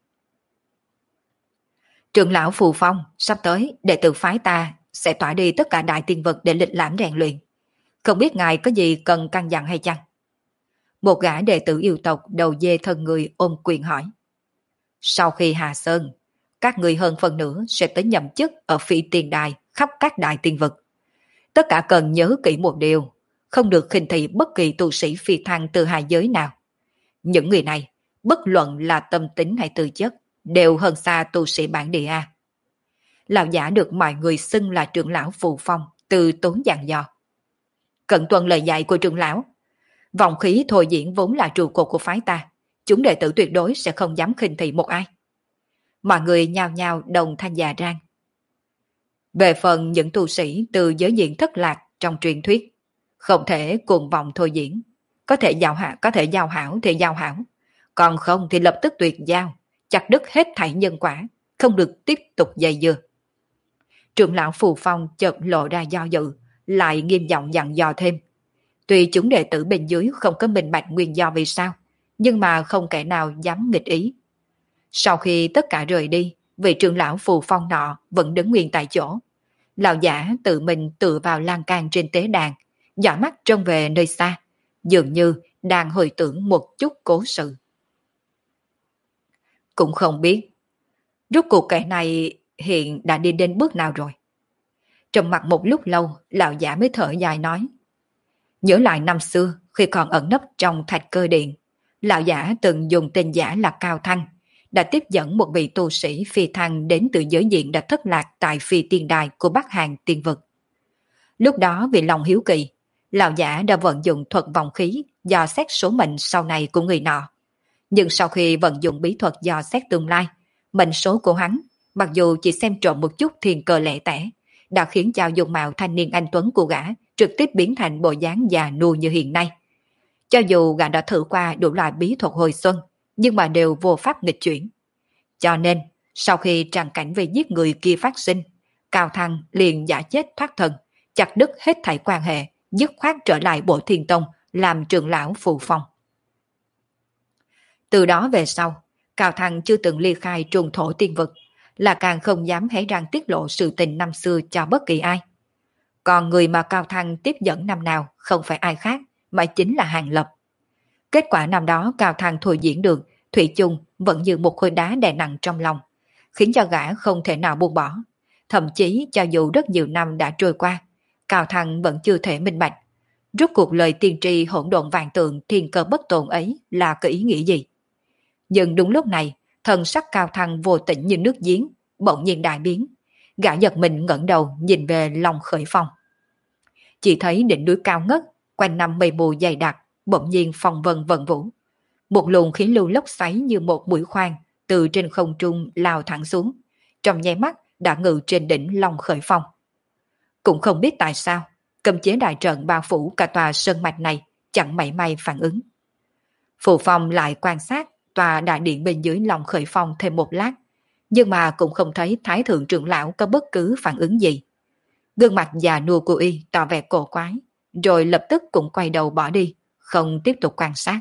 Speaker 1: Trưởng lão Phù Phong, sắp tới đệ tử phái ta sẽ tỏa đi tất cả đại tiên vật để lịch lãm rèn luyện. Không biết ngài có gì cần căn dặn hay chăng? Một gã đệ tử yêu tộc đầu dê thân người ôm quyền hỏi. Sau khi hạ sơn, các người hơn phần nữa sẽ tới nhậm chức ở Phi Tiên Đài khắp các đại tiên vực. Tất cả cần nhớ kỹ một điều, không được khinh thị bất kỳ tu sĩ phi thăng từ hai giới nào. Những người này, bất luận là tâm tính hay tư chất, đều hơn xa tu sĩ bản địa A. Lão giả được mọi người xưng là trưởng lão Phù Phong, từ tốn dặn dò. Cận tuân lời dạy của trưởng lão, vòng khí thôi diễn vốn là trụ cột của phái ta, chúng đệ tử tuyệt đối sẽ không dám khinh thị một ai. Mọi người nhao nhao đồng thanh già rang. Về phần những tu sĩ từ giới diện thất lạc trong truyền thuyết, không thể cuồng vọng thôi diễn, có thể giao hảo thì giao hảo, còn không thì lập tức tuyệt giao, chặt đứt hết thảy nhân quả, không được tiếp tục dây dưa. Trưởng lão Phù Phong chợt lộ ra do dự, lại nghiêm giọng dặn dò thêm. Tuy chúng đệ tử bên dưới không có minh bạch nguyên do vì sao, nhưng mà không kẻ nào dám nghịch ý. Sau khi tất cả rời đi, vị trưởng lão Phù Phong nọ vẫn đứng nguyên tại chỗ. Lão giả tự mình tựa vào lan can trên tế đàn, dõi mắt trông về nơi xa, dường như đang hồi tưởng một chút cố sự. Cũng không biết, rốt cuộc kẻ này hiện đã đi đến bước nào rồi. Trầm mặc một lúc lâu, lão giả mới thở dài nói. Nhớ lại năm xưa, khi còn ẩn nấp trong Thạch Cơ Điện, lão giả từng dùng tên giả là Cao Thăng, đã tiếp dẫn một vị tu sĩ phi thăng đến từ giới diện đã thất lạc tại Phi Tiên Đài của Bắc Hàn tiên vực. Lúc đó vì lòng hiếu kỳ, lão giả đã vận dụng thuật vòng khí dò xét số mệnh sau này của người nọ. Nhưng sau khi vận dụng bí thuật dò xét tương lai, mệnh số của hắn, mặc dù chỉ xem trộm một chút thiên cơ lẻ tẻ, đã khiến cho dung mạo thanh niên anh tuấn của gã trực tiếp biến thành bộ dáng già nua như hiện nay. Cho dù gã đã thử qua đủ loại bí thuật hồi xuân, nhưng mà đều vô pháp nghịch chuyển. Cho nên, sau khi tràng cảnh về giết người kia phát sinh, Cao Thăng liền giả chết thoát thân, chặt đứt hết thảy quan hệ, dứt khoát trở lại Bổ Thiên Tông làm trưởng lão Phù Phong. Từ đó về sau, Cao Thăng chưa từng ly khai trùng thổ tiên vực, là càng không dám hé răng tiết lộ sự tình năm xưa cho bất kỳ ai. Còn người mà Cao Thăng tiếp dẫn năm nào không phải ai khác, mà chính là Hàng Lập. Kết quả năm đó Cao Thăng thôi diễn được, thủy chung vẫn như một khối đá đè nặng trong lòng, khiến cho gã không thể nào buông bỏ. Thậm chí cho dù rất nhiều năm đã trôi qua, Cao Thăng vẫn chưa thể minh bạch. Rốt cuộc lời tiên tri hỗn độn vạn tượng thiên cơ bất tồn ấy là có ý nghĩa gì? Nhưng đúng lúc này, thần sắc Cao Thăng vô tĩnh như nước giếng, bỗng nhiên đại biến. Gã giật mình ngẩng đầu nhìn về Long Khởi Phong. Chỉ thấy đỉnh núi cao ngất, quanh năm mây mù dày đặc, bỗng nhiên phong vân vận vũ. Một luồng khí lưu lốc xoáy như một mũi khoan từ trên không trung lao thẳng xuống, trong nháy mắt đã ngự trên đỉnh Long Khởi Phong. Cũng không biết tại sao, cấm chế đại trận bao phủ cả tòa sơn mạch này chẳng mảy may phản ứng. Phù Phong lại quan sát tòa đại điện bên dưới Long Khởi Phong thêm một lát, nhưng mà cũng không thấy Thái Thượng trưởng lão có bất cứ phản ứng gì. Gương mặt già nua của y tỏ vẻ cổ quái, rồi lập tức cũng quay đầu bỏ đi, không tiếp tục quan sát.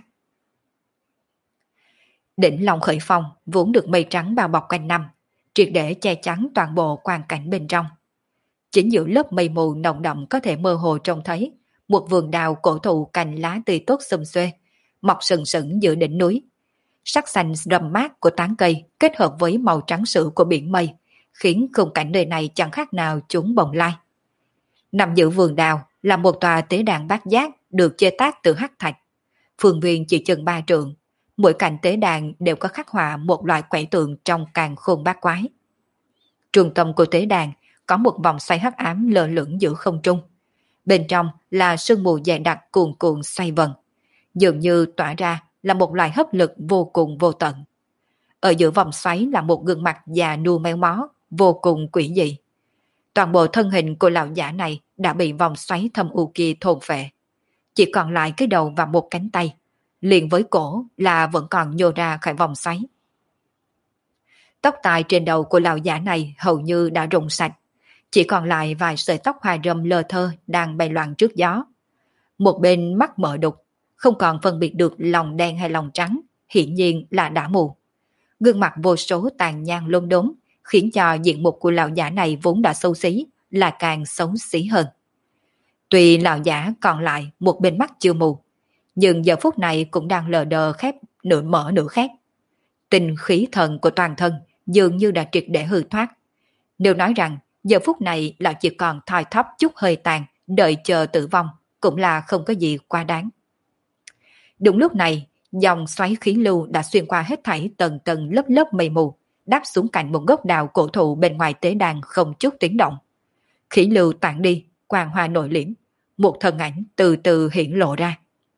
Speaker 1: Đỉnh Long Khởi Phong vốn được mây trắng bao bọc quanh năm, triệt để che chắn toàn bộ quang cảnh bên trong. Chính giữa lớp mây mù nồng đậm có thể mơ hồ trông thấy một vườn đào cổ thụ cành lá tươi tốt xum xuê, mọc sừng sững giữa đỉnh núi. Sắc xanh rậm mát của tán cây kết hợp với màu trắng sữa của biển mây, khiến khung cảnh nơi này chẳng khác nào chúng bồng lai. Nằm giữa vườn đào là một tòa tế đàn bát giác được chế tác từ hắc thạch. Phương viên chỉ chừng 3 trượng, mỗi cạnh tế đàn đều có khắc họa một loại quẻ tượng trong càn khôn bát quái. Trung tâm của tế đàn có một vòng xoay hắc ám lơ lửng giữa không trung. Bên trong là sương mù dày đặc cuồn cuộn xoay vần, dường như tỏa ra là một loại hấp lực vô cùng vô tận. Ở giữa vòng xoáy là một gương mặt già nua méo mó, vô cùng quỷ dị. Toàn bộ thân hình của lão giả này đã bị vòng xoáy thâm u kia thôn phệ. Chỉ còn lại cái đầu và một cánh tay, liền với cổ là vẫn còn nhô ra khỏi vòng xoáy. Tóc tai trên đầu của lão giả này hầu như đã rụng sạch, chỉ còn lại vài sợi tóc hoa râm lơ thơ đang bay loạn trước gió. Một bên mắt mở đục, không còn phân biệt được lòng đen hay lòng trắng, hiển nhiên là đã mù. Gương mặt vô số tàn nhang lốm đốm, khiến cho diện mục của lão giả này vốn đã xấu xí, là càng xấu xí hơn. Tuy lão giả còn lại một bên mắt chưa mù, nhưng giờ phút này cũng đang lờ đờ khép nửa mở nửa khép. Tinh khí thần của toàn thân dường như đã triệt để hư thoát. Nếu nói rằng giờ phút này lão chỉ còn thoi thóp chút hơi tàn, đợi chờ tử vong, cũng là không có gì quá đáng. Đúng lúc này, dòng xoáy khí lưu đã xuyên qua hết thảy tầng tầng lớp lớp mây mù, đáp xuống cạnh một gốc đào cổ thụ bên ngoài tế đàn không chút tiếng động. Khí lưu tản đi, quang hoa nội liễm, một thân ảnh từ từ hiển lộ ra.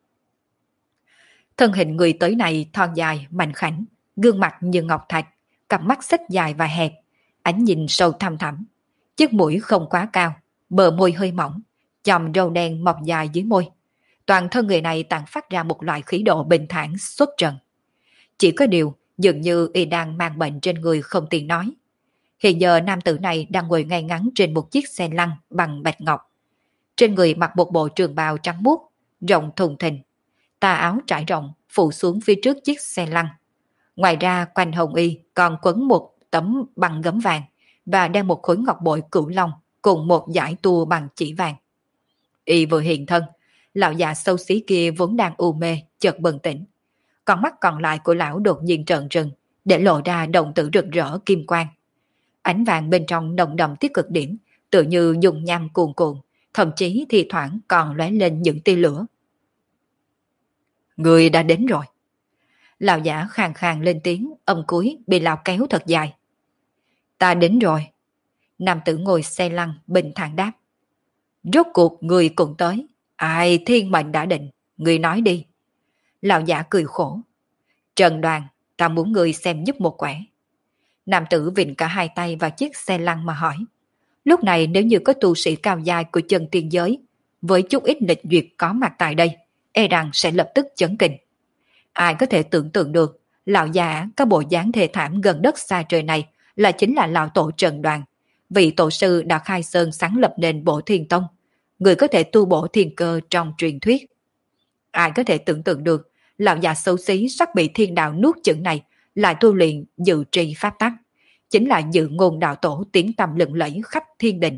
Speaker 1: Thân hình người tới này thon dài, mảnh khảnh, gương mặt như ngọc thạch, cặp mắt xích dài và hẹp, ánh nhìn sâu thăm thẳm. Chiếc mũi không quá cao, bờ môi hơi mỏng, chòm râu đen mọc dài dưới môi. Toàn thân người này tản phát ra một loại khí độ bình thản xuất trần. Chỉ có điều, dường như y đang mang bệnh trên người không tiện nói. Hiện giờ nam tử này đang ngồi ngay ngắn trên một chiếc xe lăn bằng bạch ngọc. Trên người mặc một bộ trường bào trắng muốt, rộng thùng thình. Tà áo trải rộng phủ xuống phía trước chiếc xe lăn. Ngoài ra quanh hồng y còn quấn một tấm băng gấm vàng và đeo một khối ngọc bội cửu long cùng một dải tua bằng chỉ vàng. Y vừa hiện thân, lão già xấu xí kia vốn đang u mê chợt bừng tỉnh. Con mắt còn lại của lão đột nhiên trợn trừng, để lộ ra đồng tử rực rỡ kim quang. Ánh vàng bên trong nồng đậm tiết cực điểm, tự như dùng nham cuồn cuộn, thậm chí thì thoảng còn lóe lên những tia lửa. Người đã đến rồi. Lão giả khàn khàn lên tiếng, âm cuối bị lão kéo thật dài. Ta đến rồi. Nam tử ngồi xe lăn bình thản đáp. Rốt cuộc người cũng tới. Ai thiên mệnh đã định, người nói đi. Lão giả cười khổ. Trần Đoàn, ta muốn người xem giúp một quẻ. Nam tử vịn cả hai tay vào chiếc xe lăn mà hỏi. Lúc này nếu như có tu sĩ cao giai của chân tiên giới, với chút ít lịch duyệt có mặt tại đây, e rằng sẽ lập tức chấn kinh. Ai có thể tưởng tượng được, lão già có bộ dáng thê thảm gần đất xa trời này là chính là lão tổ Trần Đoàn, vị tổ sư đã khai sơn sáng lập nên Bổ Thiên Tông, người có thể tu bổ thiên cơ trong truyền thuyết. Ai có thể tưởng tượng được, lão già xấu xí sắp bị thiên đạo nuốt chửng này lại tu luyện dự trì pháp tắc, chính là dự ngôn đạo tổ tiếng tăm lừng lẫy khắp thiên đình.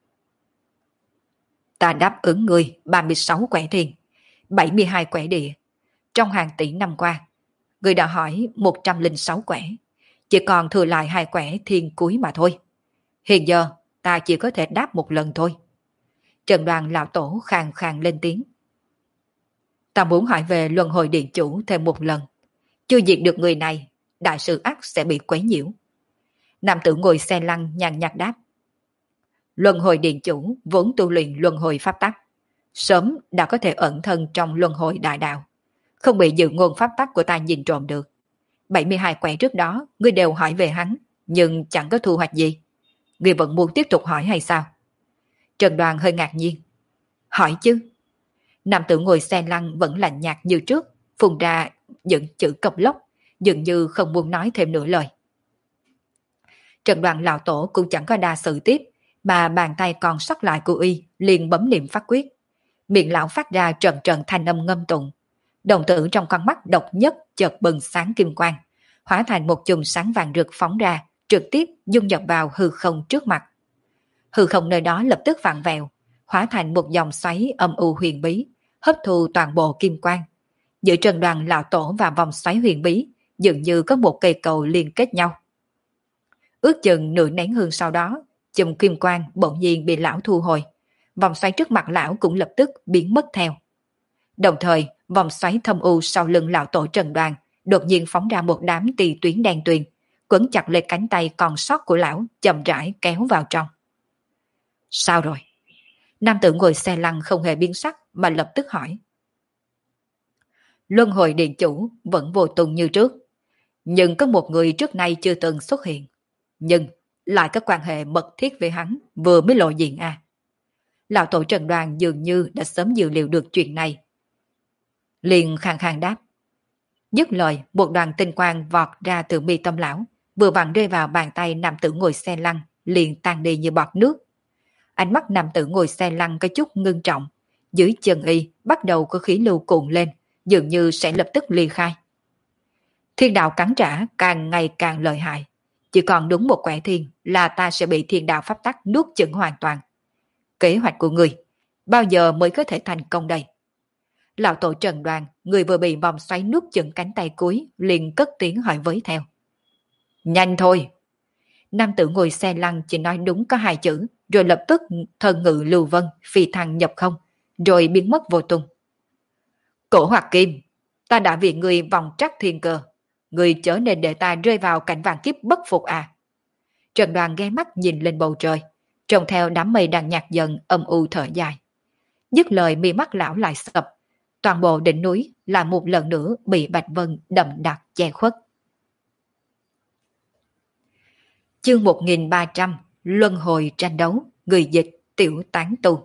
Speaker 1: Ta đáp ứng người 36 quẻ thiên, 72 quẻ địa. Trong hàng tỷ năm qua, người đã hỏi 106 quẻ, chỉ còn thừa lại 2 quẻ thiên cuối mà thôi. Hiện giờ, ta chỉ có thể đáp một lần thôi. Trần Đoàn lão tổ khàn khàn lên tiếng. Ta muốn hỏi về luân hồi điện chủ thêm một lần. Chưa diệt được người này, đại sự ắt sẽ bị quấy nhiễu. Nam tử ngồi xe lăn nhàn nhạt đáp. Luân hồi điện chủ vốn tu luyện luân hồi pháp tắc, sớm đã có thể ẩn thân trong luân hồi đại đạo, không bị dự ngôn pháp tắc của ta nhìn trộm được. 72 quẻ trước đó, ngươi đều hỏi về hắn, nhưng chẳng có thu hoạch gì. Ngươi vẫn muốn tiếp tục hỏi hay sao? Trần Đoàn hơi ngạc nhiên. Hỏi chứ. Nam tử ngồi xe lăn vẫn lạnh nhạt như trước, phun ra những chữ cộc lốc, dường như không muốn nói thêm nửa lời. Trần Đoàn lão tổ cũng chẳng có đa sự tiếp, mà bàn tay còn sót lại của y liền bấm niệm phát quyết. Miệng lão phát ra trần trần thanh âm ngâm tụng. Đồng tử trong con mắt độc nhất chợt bừng sáng kim quang, hóa thành một chùm sáng vàng rực phóng ra, trực tiếp dung nhập vào hư không trước mặt. Hư không nơi đó lập tức vặn vẹo, hóa thành một dòng xoáy âm u huyền bí, hấp thu toàn bộ kim quang. Giữa Trần Đoàn lão tổ và vòng xoáy huyền bí, dường như có một cây cầu liên kết nhau. Ước chừng nửa nén hương sau đó, chùm kim quang bỗng nhiên bị lão thu hồi, vòng xoáy trước mặt lão cũng lập tức biến mất theo. Đồng thời, vòng xoáy thâm u sau lưng lão tổ Trần Đoàn đột nhiên phóng ra một đám tì tuyến đen tuyền, quấn chặt lên cánh tay còn sót của lão, chậm rãi kéo vào trong. Sao rồi? Nam tử ngồi xe lăn không hề biến sắc mà lập tức hỏi. Luân hồi điện chủ vẫn vô tung như trước, nhưng có một người trước nay chưa từng xuất hiện, nhưng lại có quan hệ mật thiết với hắn vừa mới lộ diện à. Lão tổ Trần Đoàn dường như đã sớm dự liệu được chuyện này, liền khàn khàn đáp. Dứt lời, một đoàn tinh quang vọt ra từ mi tâm lão, vừa vặn rơi vào bàn tay nam tử ngồi xe lăn, liền tan đi như bọt nước. Ánh mắt nam tử ngồi xe lăn có chút ngưng trọng, dưới chân y bắt đầu có khí lưu cuộn lên, dường như sẽ lập tức ly khai. Thiên đạo cắn trả càng ngày càng lợi hại, chỉ còn đúng một quẻ thiên là ta sẽ bị thiên đạo pháp tắc nuốt chửng hoàn toàn. Kế hoạch của người bao giờ mới có thể thành công đây? Lão tổ Trần Đoàn, người vừa bị vòng xoáy nuốt chửng cánh tay cuối, liền cất tiếng hỏi với theo. Nhanh thôi! Nam tử ngồi xe lăn chỉ nói đúng có 2 chữ, rồi lập tức thần ngự lưu vân, phi thăng nhập không, rồi biến mất vô tung. Cổ Hoặc Kim, ta đã vì người vòng trắc thiên cơ, người chớ nên để ta rơi vào cảnh vàng kiếp bất phục à. Trần Đoàn ghé mắt nhìn lên bầu trời, trông theo đám mây đang nhạt dần âm u thở dài. Dứt lời mi mắt lão lại sập, toàn bộ đỉnh núi lại một lần nữa bị bạch vân đậm đặc che khuất. Chương 1300 Luân hồi tranh đấu, người dịch Tiểu Tán Tu.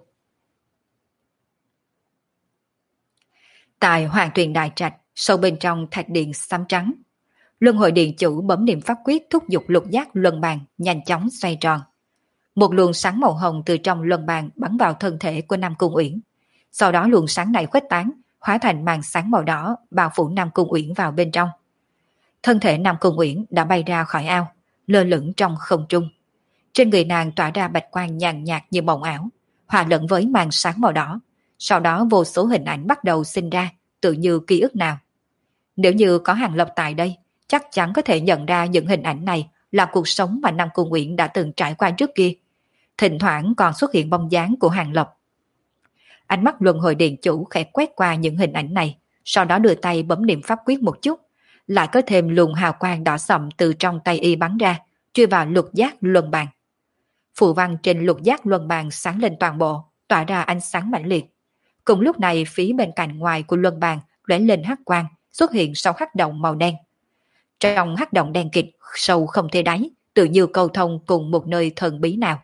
Speaker 1: Tại Hoàng Tuyền Đại Trạch, sâu bên trong thạch điện xám trắng, Luân hồi điện chủ bấm niệm pháp quyết thúc giục lục giác luân bàn nhanh chóng xoay tròn. Một luồng sáng màu hồng từ trong luân bàn bắn vào thân thể của Nam Cung Uyển. Sau đó luồng sáng này khuếch tán, hóa thành màn sáng màu đỏ bao phủ Nam Cung Uyển vào bên trong. Thân thể Nam Cung Uyển đã bay ra khỏi ao, lơ lửng trong không trung. Trên người nàng tỏa ra bạch quang nhàn nhạt như mộng ảo, hòa lẫn với màn sáng màu đỏ. Sau đó vô số hình ảnh bắt đầu sinh ra, tự như ký ức nào. Nếu như có Hàng Lập tại đây, chắc chắn có thể nhận ra những hình ảnh này là cuộc sống mà Nam Cung Uyển đã từng trải qua trước kia. Thỉnh thoảng còn xuất hiện bóng dáng của Hàng Lập. Ánh mắt luân hồi điện chủ khẽ quét qua những hình ảnh này, sau đó đưa tay bấm niệm pháp quyết một chút, lại có thêm luồng hào quang đỏ sậm từ trong tay y bắn ra, chui vào lục giác luân bàn. Phù văn trên lục giác luân bàn sáng lên toàn bộ, tỏa ra ánh sáng mãnh liệt. Cùng lúc này, phía bên cạnh ngoài của luân bàn lóe lên hắc quang, xuất hiện 6 hắc động màu đen. Trong hắc động đen kịt, sâu không thể đáy, tự như cầu thông cùng một nơi thần bí nào.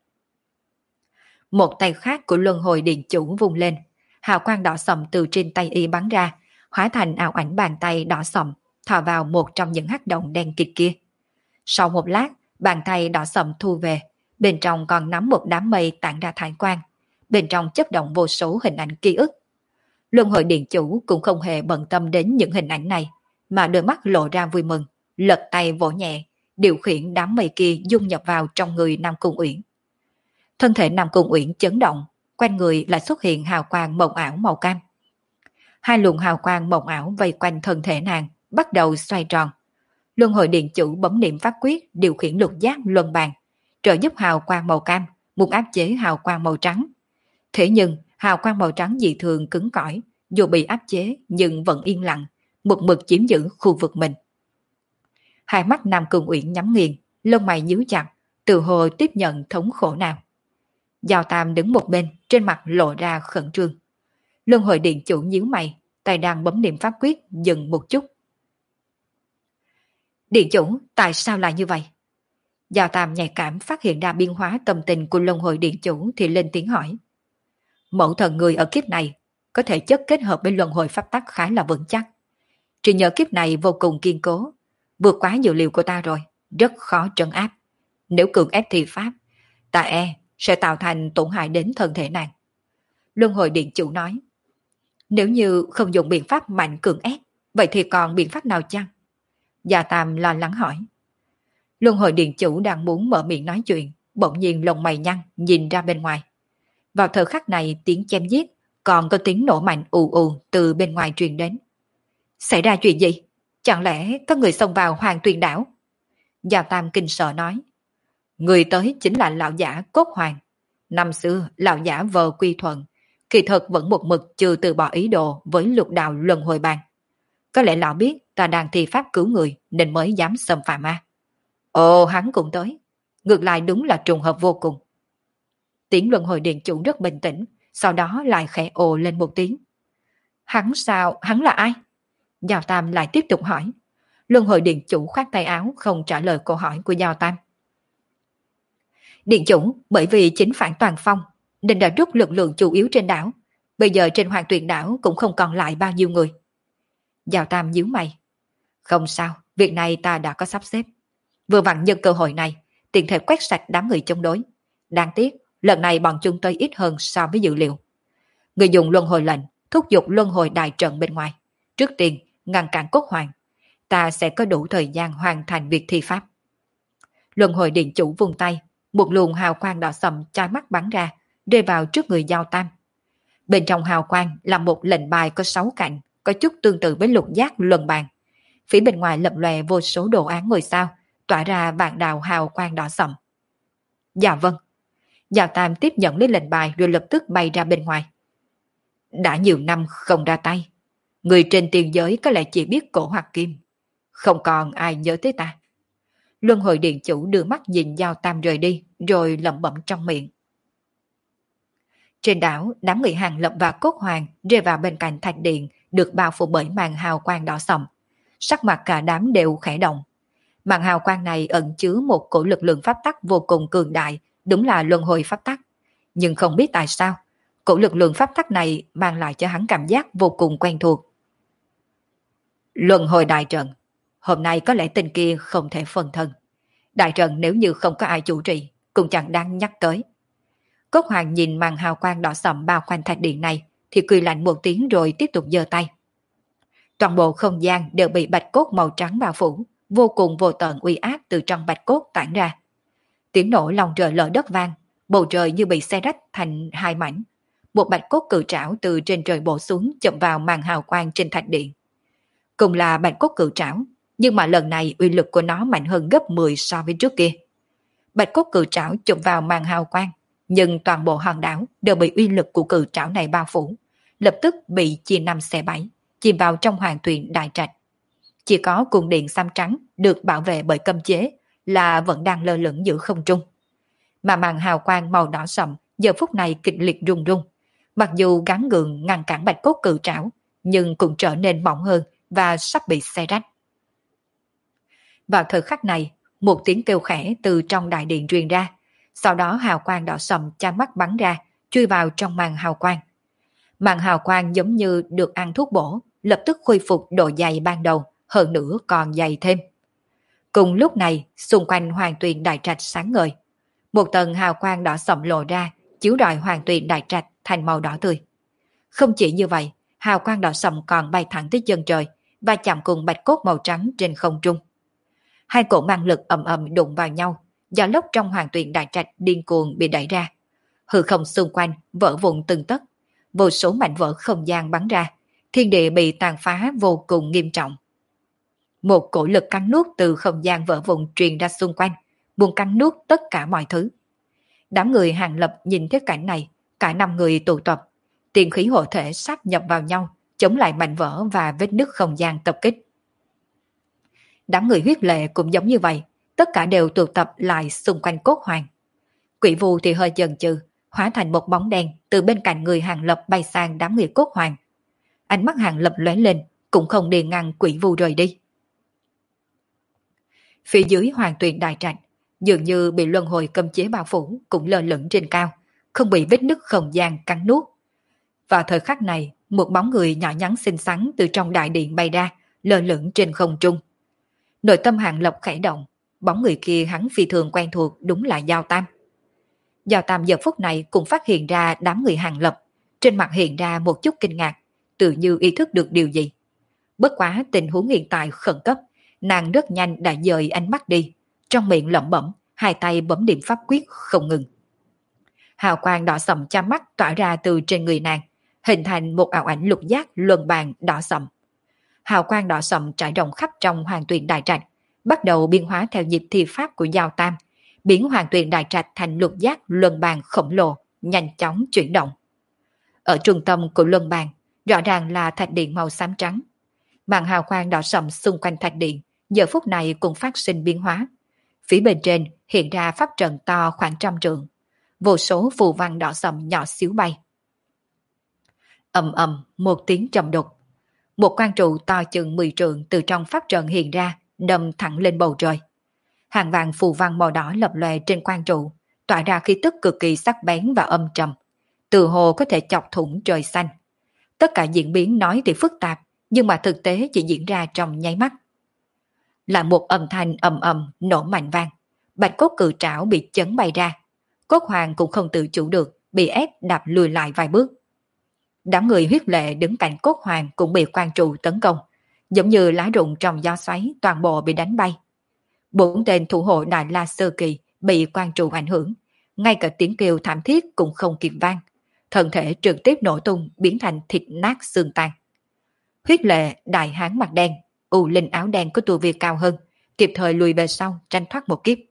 Speaker 1: Một tay khác của luân hồi điện chủ vung lên, hào quang đỏ sậm từ trên tay y bắn ra, hóa thành ảo ảnh bàn tay đỏ sậm, thò vào một trong những hắc động đen kịt kia. Sau một lát, bàn tay đỏ sậm thu về, bên trong còn nắm một đám mây tản ra thải quang, bên trong chấp động vô số hình ảnh ký ức. Luân hồi điện chủ cũng không hề bận tâm đến những hình ảnh này, mà đôi mắt lộ ra vui mừng, lật tay vỗ nhẹ, điều khiển đám mây kia dung nhập vào trong người Nam Cung Uyển. Thân thể Nam Cung Uyển chấn động, quanh người lại xuất hiện hào quang mộng ảo màu cam. 2 luồng hào quang mộng ảo vây quanh thân thể nàng, bắt đầu xoay tròn. Luân hồi điện chủ bấm niệm pháp quyết điều khiển lục giác luân bàn, trợ giúp hào quang màu cam, muốn áp chế hào quang màu trắng. Thế nhưng, hào quang màu trắng dị thường cứng cỏi, dù bị áp chế nhưng vẫn yên lặng, một mực chiếm giữ khu vực mình. Hai mắt Nam Cung Uyển nhắm nghiền, lông mày nhíu chặt, tự hồ tiếp nhận thống khổ nào. Giao Tam đứng một bên, trên mặt lộ ra khẩn trương. Luân hồi điện chủ nhíu mày, tay đang bấm niệm pháp quyết, dừng một chút. Điện chủ, tại sao lại như vậy? Giao Tam nhạy cảm phát hiện ra biến hóa tâm tình của luân hồi điện chủ thì lên tiếng hỏi. Mẫu thần người ở kiếp này có thể chất kết hợp với luân hồi pháp tắc khá là vững chắc. Chỉ nhờ kiếp này vô cùng kiên cố, vượt quá dự liệu của ta rồi, rất khó trấn áp. Nếu cường ép thi pháp, ta sẽ tạo thành tổn hại đến thân thể nàng. Luân hồi điện chủ nói. Nếu như không dùng biện pháp mạnh cường ép, vậy thì còn biện pháp nào chăng? Gia Tam lo lắng hỏi. Luân hồi điện chủ đang muốn mở miệng nói chuyện, bỗng nhiên lông mày nhăn nhìn ra bên ngoài. Vào thời khắc này tiếng chém giết, còn có tiếng nổ mạnh ù ù từ bên ngoài truyền đến. Xảy ra chuyện gì? Chẳng lẽ có người xông vào Hoàng Tuyền đảo? Gia Tam kinh sợ nói. Người tới chính là lão giả Cốt Hoàng. Năm xưa lão giả vờ quy thuận, kỳ thực vẫn một mực chưa từ bỏ ý đồ với lục đạo luân hồi bàn. Có lẽ lão biết ta đang thi pháp cứu người nên mới dám xâm phạm ma. Ồ, hắn cũng tới. Ngược lại đúng là trùng hợp vô cùng. Tiếng luân hồi điện chủ rất bình tĩnh, sau đó lại khẽ ồ lên một tiếng. Hắn sao? Hắn là ai? Giao Tam lại tiếp tục hỏi. Luân hồi điện chủ khoát tay áo không trả lời câu hỏi của Giao Tam. Điện chủ, bởi vì chính phản toàn phong nên đã rút lực lượng chủ yếu trên đảo. Bây giờ trên Hoàng Tuyền đảo cũng không còn lại bao nhiêu người. Giao Tam nhíu mày. Không sao, việc này ta đã có sắp xếp. Vừa vặn nhân cơ hội này, tiện thể quét sạch đám người chống đối. Đáng tiếc, lần này bọn chúng tới ít hơn so với dự liệu. Người dùng luân hồi lệnh, thúc giục luân hồi đại trận bên ngoài. Trước tiên, ngăn cản Cốt Hoàng. Ta sẽ có đủ thời gian hoàn thành việc thi pháp. Luân hồi điện chủ vung tay, một luồng hào quang đỏ sầm chói mắt bắn ra, rơi vào trước người Giao Tam. Bên trong hào quang là một lệnh bài có 6 cạnh, có chút tương tự với lục giác luân bàn. Phía bên ngoài lập lòe vô số đồ án ngôi sao, tỏa ra vạn đạo hào quang đỏ sậm. Dạ vâng. Giao Tam tiếp nhận lấy lệnh bài rồi lập tức bay ra bên ngoài. Đã nhiều năm không ra tay, người trên tiền giới có lẽ chỉ biết cổ hoặc kim, không còn ai nhớ tới ta. Luân hồi điện chủ đưa mắt nhìn Giao Tam rời đi, rồi lẩm bẩm trong miệng. Trên đảo, đám người Hàng Lập và Cốt Hoàng rơi vào bên cạnh thạch điện, được bao phủ bởi màn hào quang đỏ sậm. Sắc mặt cả đám đều khẽ động. Màn hào quang này ẩn chứa một cổ lực lượng pháp tắc vô cùng cường đại, đúng là luân hồi pháp tắc. Nhưng không biết tại sao, cổ lực lượng pháp tắc này mang lại cho hắn cảm giác vô cùng quen thuộc. Luân hồi đại trận. Hôm nay có lẽ tên kia không thể phân thân. Đại trận nếu như không có ai chủ trì, cũng chẳng đáng nhắc tới. Cốt Hoàng nhìn màn hào quang đỏ sậm bao quanh thạch điện này, thì cười lạnh một tiếng rồi tiếp tục giơ tay. Toàn bộ không gian đều bị bạch cốt màu trắng bao phủ, vô cùng vô tận uy áp từ trong bạch cốt tản ra. Tiếng nổ lòng trời lở đất vang, bầu trời như bị xé rách thành hai mảnh. Một bạch cốt cự trảo từ trên trời bổ xuống chụp vào màn hào quang trên thạch điện. Cùng là bạch cốt cự trảo, nhưng mà lần này uy lực của nó mạnh hơn gấp 10 so với trước kia. Bạch cốt cự trảo chụp vào màn hào quang, nhưng toàn bộ hòn đảo đều bị uy lực của cự trảo này bao phủ, lập tức bị chia 5 xẻ 7, chìm vào trong Hoàng Tuyền đại trạch. Chỉ có cung điện xám trắng được bảo vệ bởi cấm chế là vẫn đang lơ lửng giữa không trung. Mà màn hào quang màu đỏ sậm giờ phút này kịch liệt rung rung, mặc dù gắng gượng ngăn cản bạch cốt cự trảo, nhưng cũng trở nên mỏng hơn và sắp bị xé rách. Vào thời khắc này, một tiếng kêu khẽ từ trong đại điện truyền ra, sau đó hào quang đỏ sậm chói mắt bắn ra, chui vào trong màn hào quang. Màn hào quang giống như được ăn thuốc bổ, lập tức khôi phục độ dày ban đầu, hơn nữa còn dày thêm. Cùng lúc này, xung quanh Hoàng Tuyền đại trạch sáng ngời. Một tầng hào quang đỏ sậm lộ ra, chiếu rọi Hoàng Tuyền đại trạch thành màu đỏ tươi. Không chỉ như vậy, hào quang đỏ sậm còn bay thẳng tới chân trời và chạm cùng bạch cốt màu trắng trên không trung. Hai cổ mang lực ầm ầm đụng vào nhau, gió lốc trong Hoàng Tuyền đại trạch điên cuồng bị đẩy ra. Hư không xung quanh vỡ vụn từng tấc, vô số mảnh vỡ không gian bắn ra, thiên địa bị tàn phá vô cùng nghiêm trọng. Một cổ lực cắn nuốt từ không gian vỡ vụn truyền ra xung quanh, muốn cắn nuốt tất cả mọi thứ. Đám người Hàng Lập nhìn thấy cảnh này, cả 5 người tụ tập, tiền khí hộ thể sáp nhập vào nhau, chống lại mảnh vỡ và vết nứt không gian tập kích. Đám người huyết lệ cũng giống như vậy, tất cả đều tụ tập lại xung quanh Cốt Hoàng. Quỷ Vu thì hơi chần chừ, hóa thành một bóng đen từ bên cạnh người Hàng Lập bay sang đám người cốt hoàng. Ánh mắt Hàng Lập lóe lên, cũng không đi ngăn Quỷ Vu rời đi. Phía dưới Hoàng Tuyền Đại Trạch, dường như bị luân hồi cấm chế bao phủ, cũng lơ lửng trên cao, không bị vết nứt không gian cắn nuốt. Vào thời khắc này, một bóng người nhỏ nhắn xinh xắn từ trong đại điện bay ra, lơ lửng trên không trung. Nội tâm Hàng Lập khẽ động, bóng người kia hắn phi thường quen thuộc, đúng là Giao Tam. Giao Tam giờ phút này cũng phát hiện ra đám người Hàng Lập, trên mặt hiện ra một chút kinh ngạc, tự như ý thức được điều gì. Bất quá tình huống hiện tại khẩn cấp, nàng rất nhanh đã dời ánh mắt đi, trong miệng lẩm bẩm, hai tay bấm điểm pháp quyết không ngừng. Hào quang đỏ sậm cha mắt tỏa ra từ trên người nàng, hình thành một ảo ảnh lục giác luân bàn đỏ sậm. Hào quang đỏ sậm trải rộng khắp trong Hoàng Tuyền Đại Trạch, bắt đầu biến hóa theo nhịp thi pháp của Giao Tam, biến Hoàng Tuyền Đại Trạch thành lục giác luân bàn khổng lồ, nhanh chóng chuyển động. Ở trung tâm của luân bàn, rõ ràng là thạch điện màu xám trắng. Màn hào quang đỏ sậm xung quanh thạch điện, giờ phút này cũng phát sinh biến hóa. Phía bên trên hiện ra pháp trận to khoảng 100 trượng, vô số phù văn đỏ sậm nhỏ xíu bay. Ầm ầm một tiếng trầm đục, một quan trụ to chừng 10 trượng từ trong pháp trận hiện ra, đâm thẳng lên bầu trời. Hàng vàng phù văn màu đỏ lập lòe trên quan trụ, tỏa ra khí tức cực kỳ sắc bén và âm trầm, từ hồ có thể chọc thủng trời xanh. Tất cả diễn biến nói thì phức tạp, nhưng mà thực tế chỉ diễn ra trong nháy mắt. Là một âm thanh ầm ầm nổ mạnh vang, bạch cốt cự trảo bị chấn bay ra. Cốt hoàng cũng không tự chủ được, bị ép đạp lùi lại vài bước. Đám người huyết lệ đứng cạnh cốt hoàng cũng bị quan trụ tấn công, giống như lá rụng trong gió xoáy, toàn bộ bị đánh bay. 4 tên thủ hộ Đại La Sơ Kỳ bị quan trụ ảnh hưởng, ngay cả tiếng kêu thảm thiết cũng không kịp vang, thân thể trực tiếp nổ tung biến thành thịt nát xương tan. Huyết lệ đại hán mặt đen, U Linh áo đen có tu vi cao hơn, kịp thời lùi về sau tranh thoát một kiếp.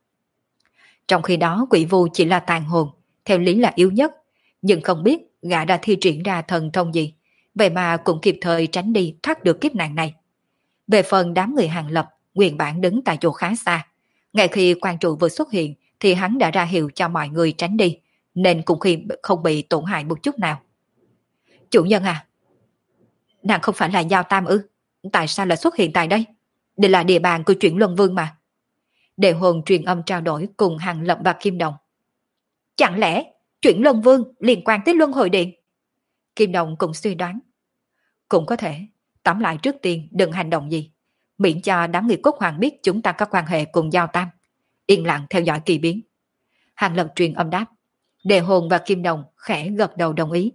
Speaker 1: Trong khi đó Quỷ Vu chỉ là tàn hồn, theo lý là yếu nhất, nhưng không biết gã đã thi triển ra thần thông gì, vậy mà cũng kịp thời tránh đi thoát được kiếp nạn này. Về phần đám người Hàng Lập, nguyên bản đứng tại chỗ khá xa, ngay khi quan trụ vừa xuất hiện thì hắn đã ra hiệu cho mọi người tránh đi, nên cũng không bị tổn hại một chút nào. Chủ nhân à, nàng không phải là Giao Tam ư? Tại sao lại xuất hiện tại đây? Đây là địa bàn của Chuyển Luân Vương mà. Đệ hồn truyền âm trao đổi cùng Hàng Lập và Kim Đồng. Chẳng lẽ Chuyển Luân Vương liên quan tới Luân Hồi Điện? Kim Đồng cũng suy đoán. Cũng có thể, tóm lại trước tiên đừng hành động gì, miễn cho đám người cốt hoàng biết chúng ta có quan hệ cùng Giao Tam. Yên lặng theo dõi kỳ biến. Hàng Lập truyền âm đáp. Đệ hồn và Kim Đồng khẽ gật đầu đồng ý.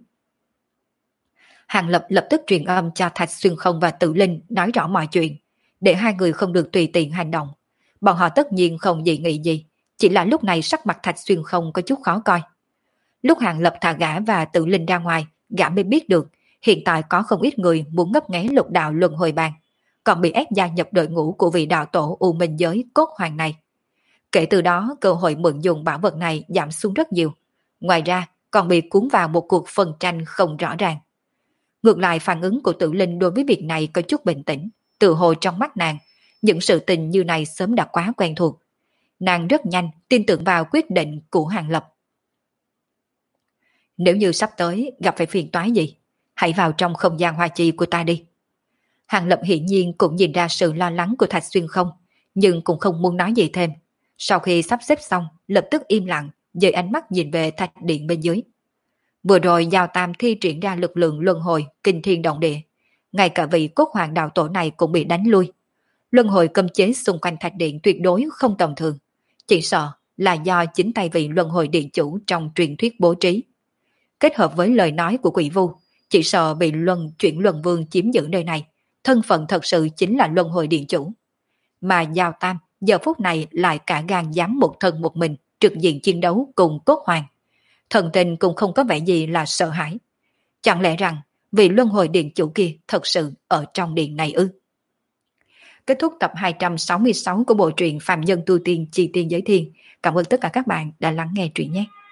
Speaker 1: Hàng Lập lập tức truyền âm cho Thạch Xuyên Không và Tự Linh nói rõ mọi chuyện, để hai người không được tùy tiện hành động. Bọn họ tất nhiên không dị nghị gì, chỉ là lúc này sắc mặt Thạch Xuyên Không có chút khó coi. Lúc Hàng Lập thả gã và Tự Linh ra ngoài, gã mới biết được hiện tại có không ít người muốn ngấp nghé lục đạo luân hồi bàn, còn bị ép gia nhập đội ngũ của vị đạo tổ U Minh Giới cốt hoàng này. Kể từ đó cơ hội mượn dùng bảo vật này giảm xuống rất nhiều, ngoài ra còn bị cuốn vào một cuộc phân tranh không rõ ràng. Ngược lại phản ứng của Tự Linh đối với việc này có chút bình tĩnh, tự hồ trong mắt nàng, những sự tình như này sớm đã quá quen thuộc. Nàng rất nhanh tin tưởng vào quyết định của Hàng Lập. Nếu như sắp tới gặp phải phiền toái gì, hãy vào trong không gian hoa chi của ta đi. Hàng Lập hiển nhiên cũng nhìn ra sự lo lắng của Thạch Xuyên Không, nhưng cũng không muốn nói gì thêm. Sau khi sắp xếp xong, lập tức im lặng, dời ánh mắt nhìn về thạch điện bên dưới. Vừa rồi Giao Tam thi triển ra lực lượng luân hồi kinh thiên động địa, ngay cả vị cốt hoàng đạo tổ này cũng bị đánh lui. Luân hồi cấm chế xung quanh thạch điện tuyệt đối không tầm thường, chỉ sợ là do chính tay vị luân hồi điện chủ trong truyền thuyết bố trí. Kết hợp với lời nói của Quỷ Vu, chỉ sợ bị Chuyển Luân Vương chiếm giữ nơi này, thân phận thật sự chính là luân hồi điện chủ. Mà Giao Tam giờ phút này lại cả gan dám một thân một mình trực diện chiến đấu cùng cốt hoàng. Thần tình cũng không có vẻ gì là sợ hãi. Chẳng lẽ rằng vị luân hồi điện chủ kia thật sự ở trong điện này ư? Kết thúc tập 266 của bộ truyện Phàm Nhân Tu Tiên Chi Tiên Giới Thiên. Cảm ơn tất cả các bạn đã lắng nghe truyện nhé.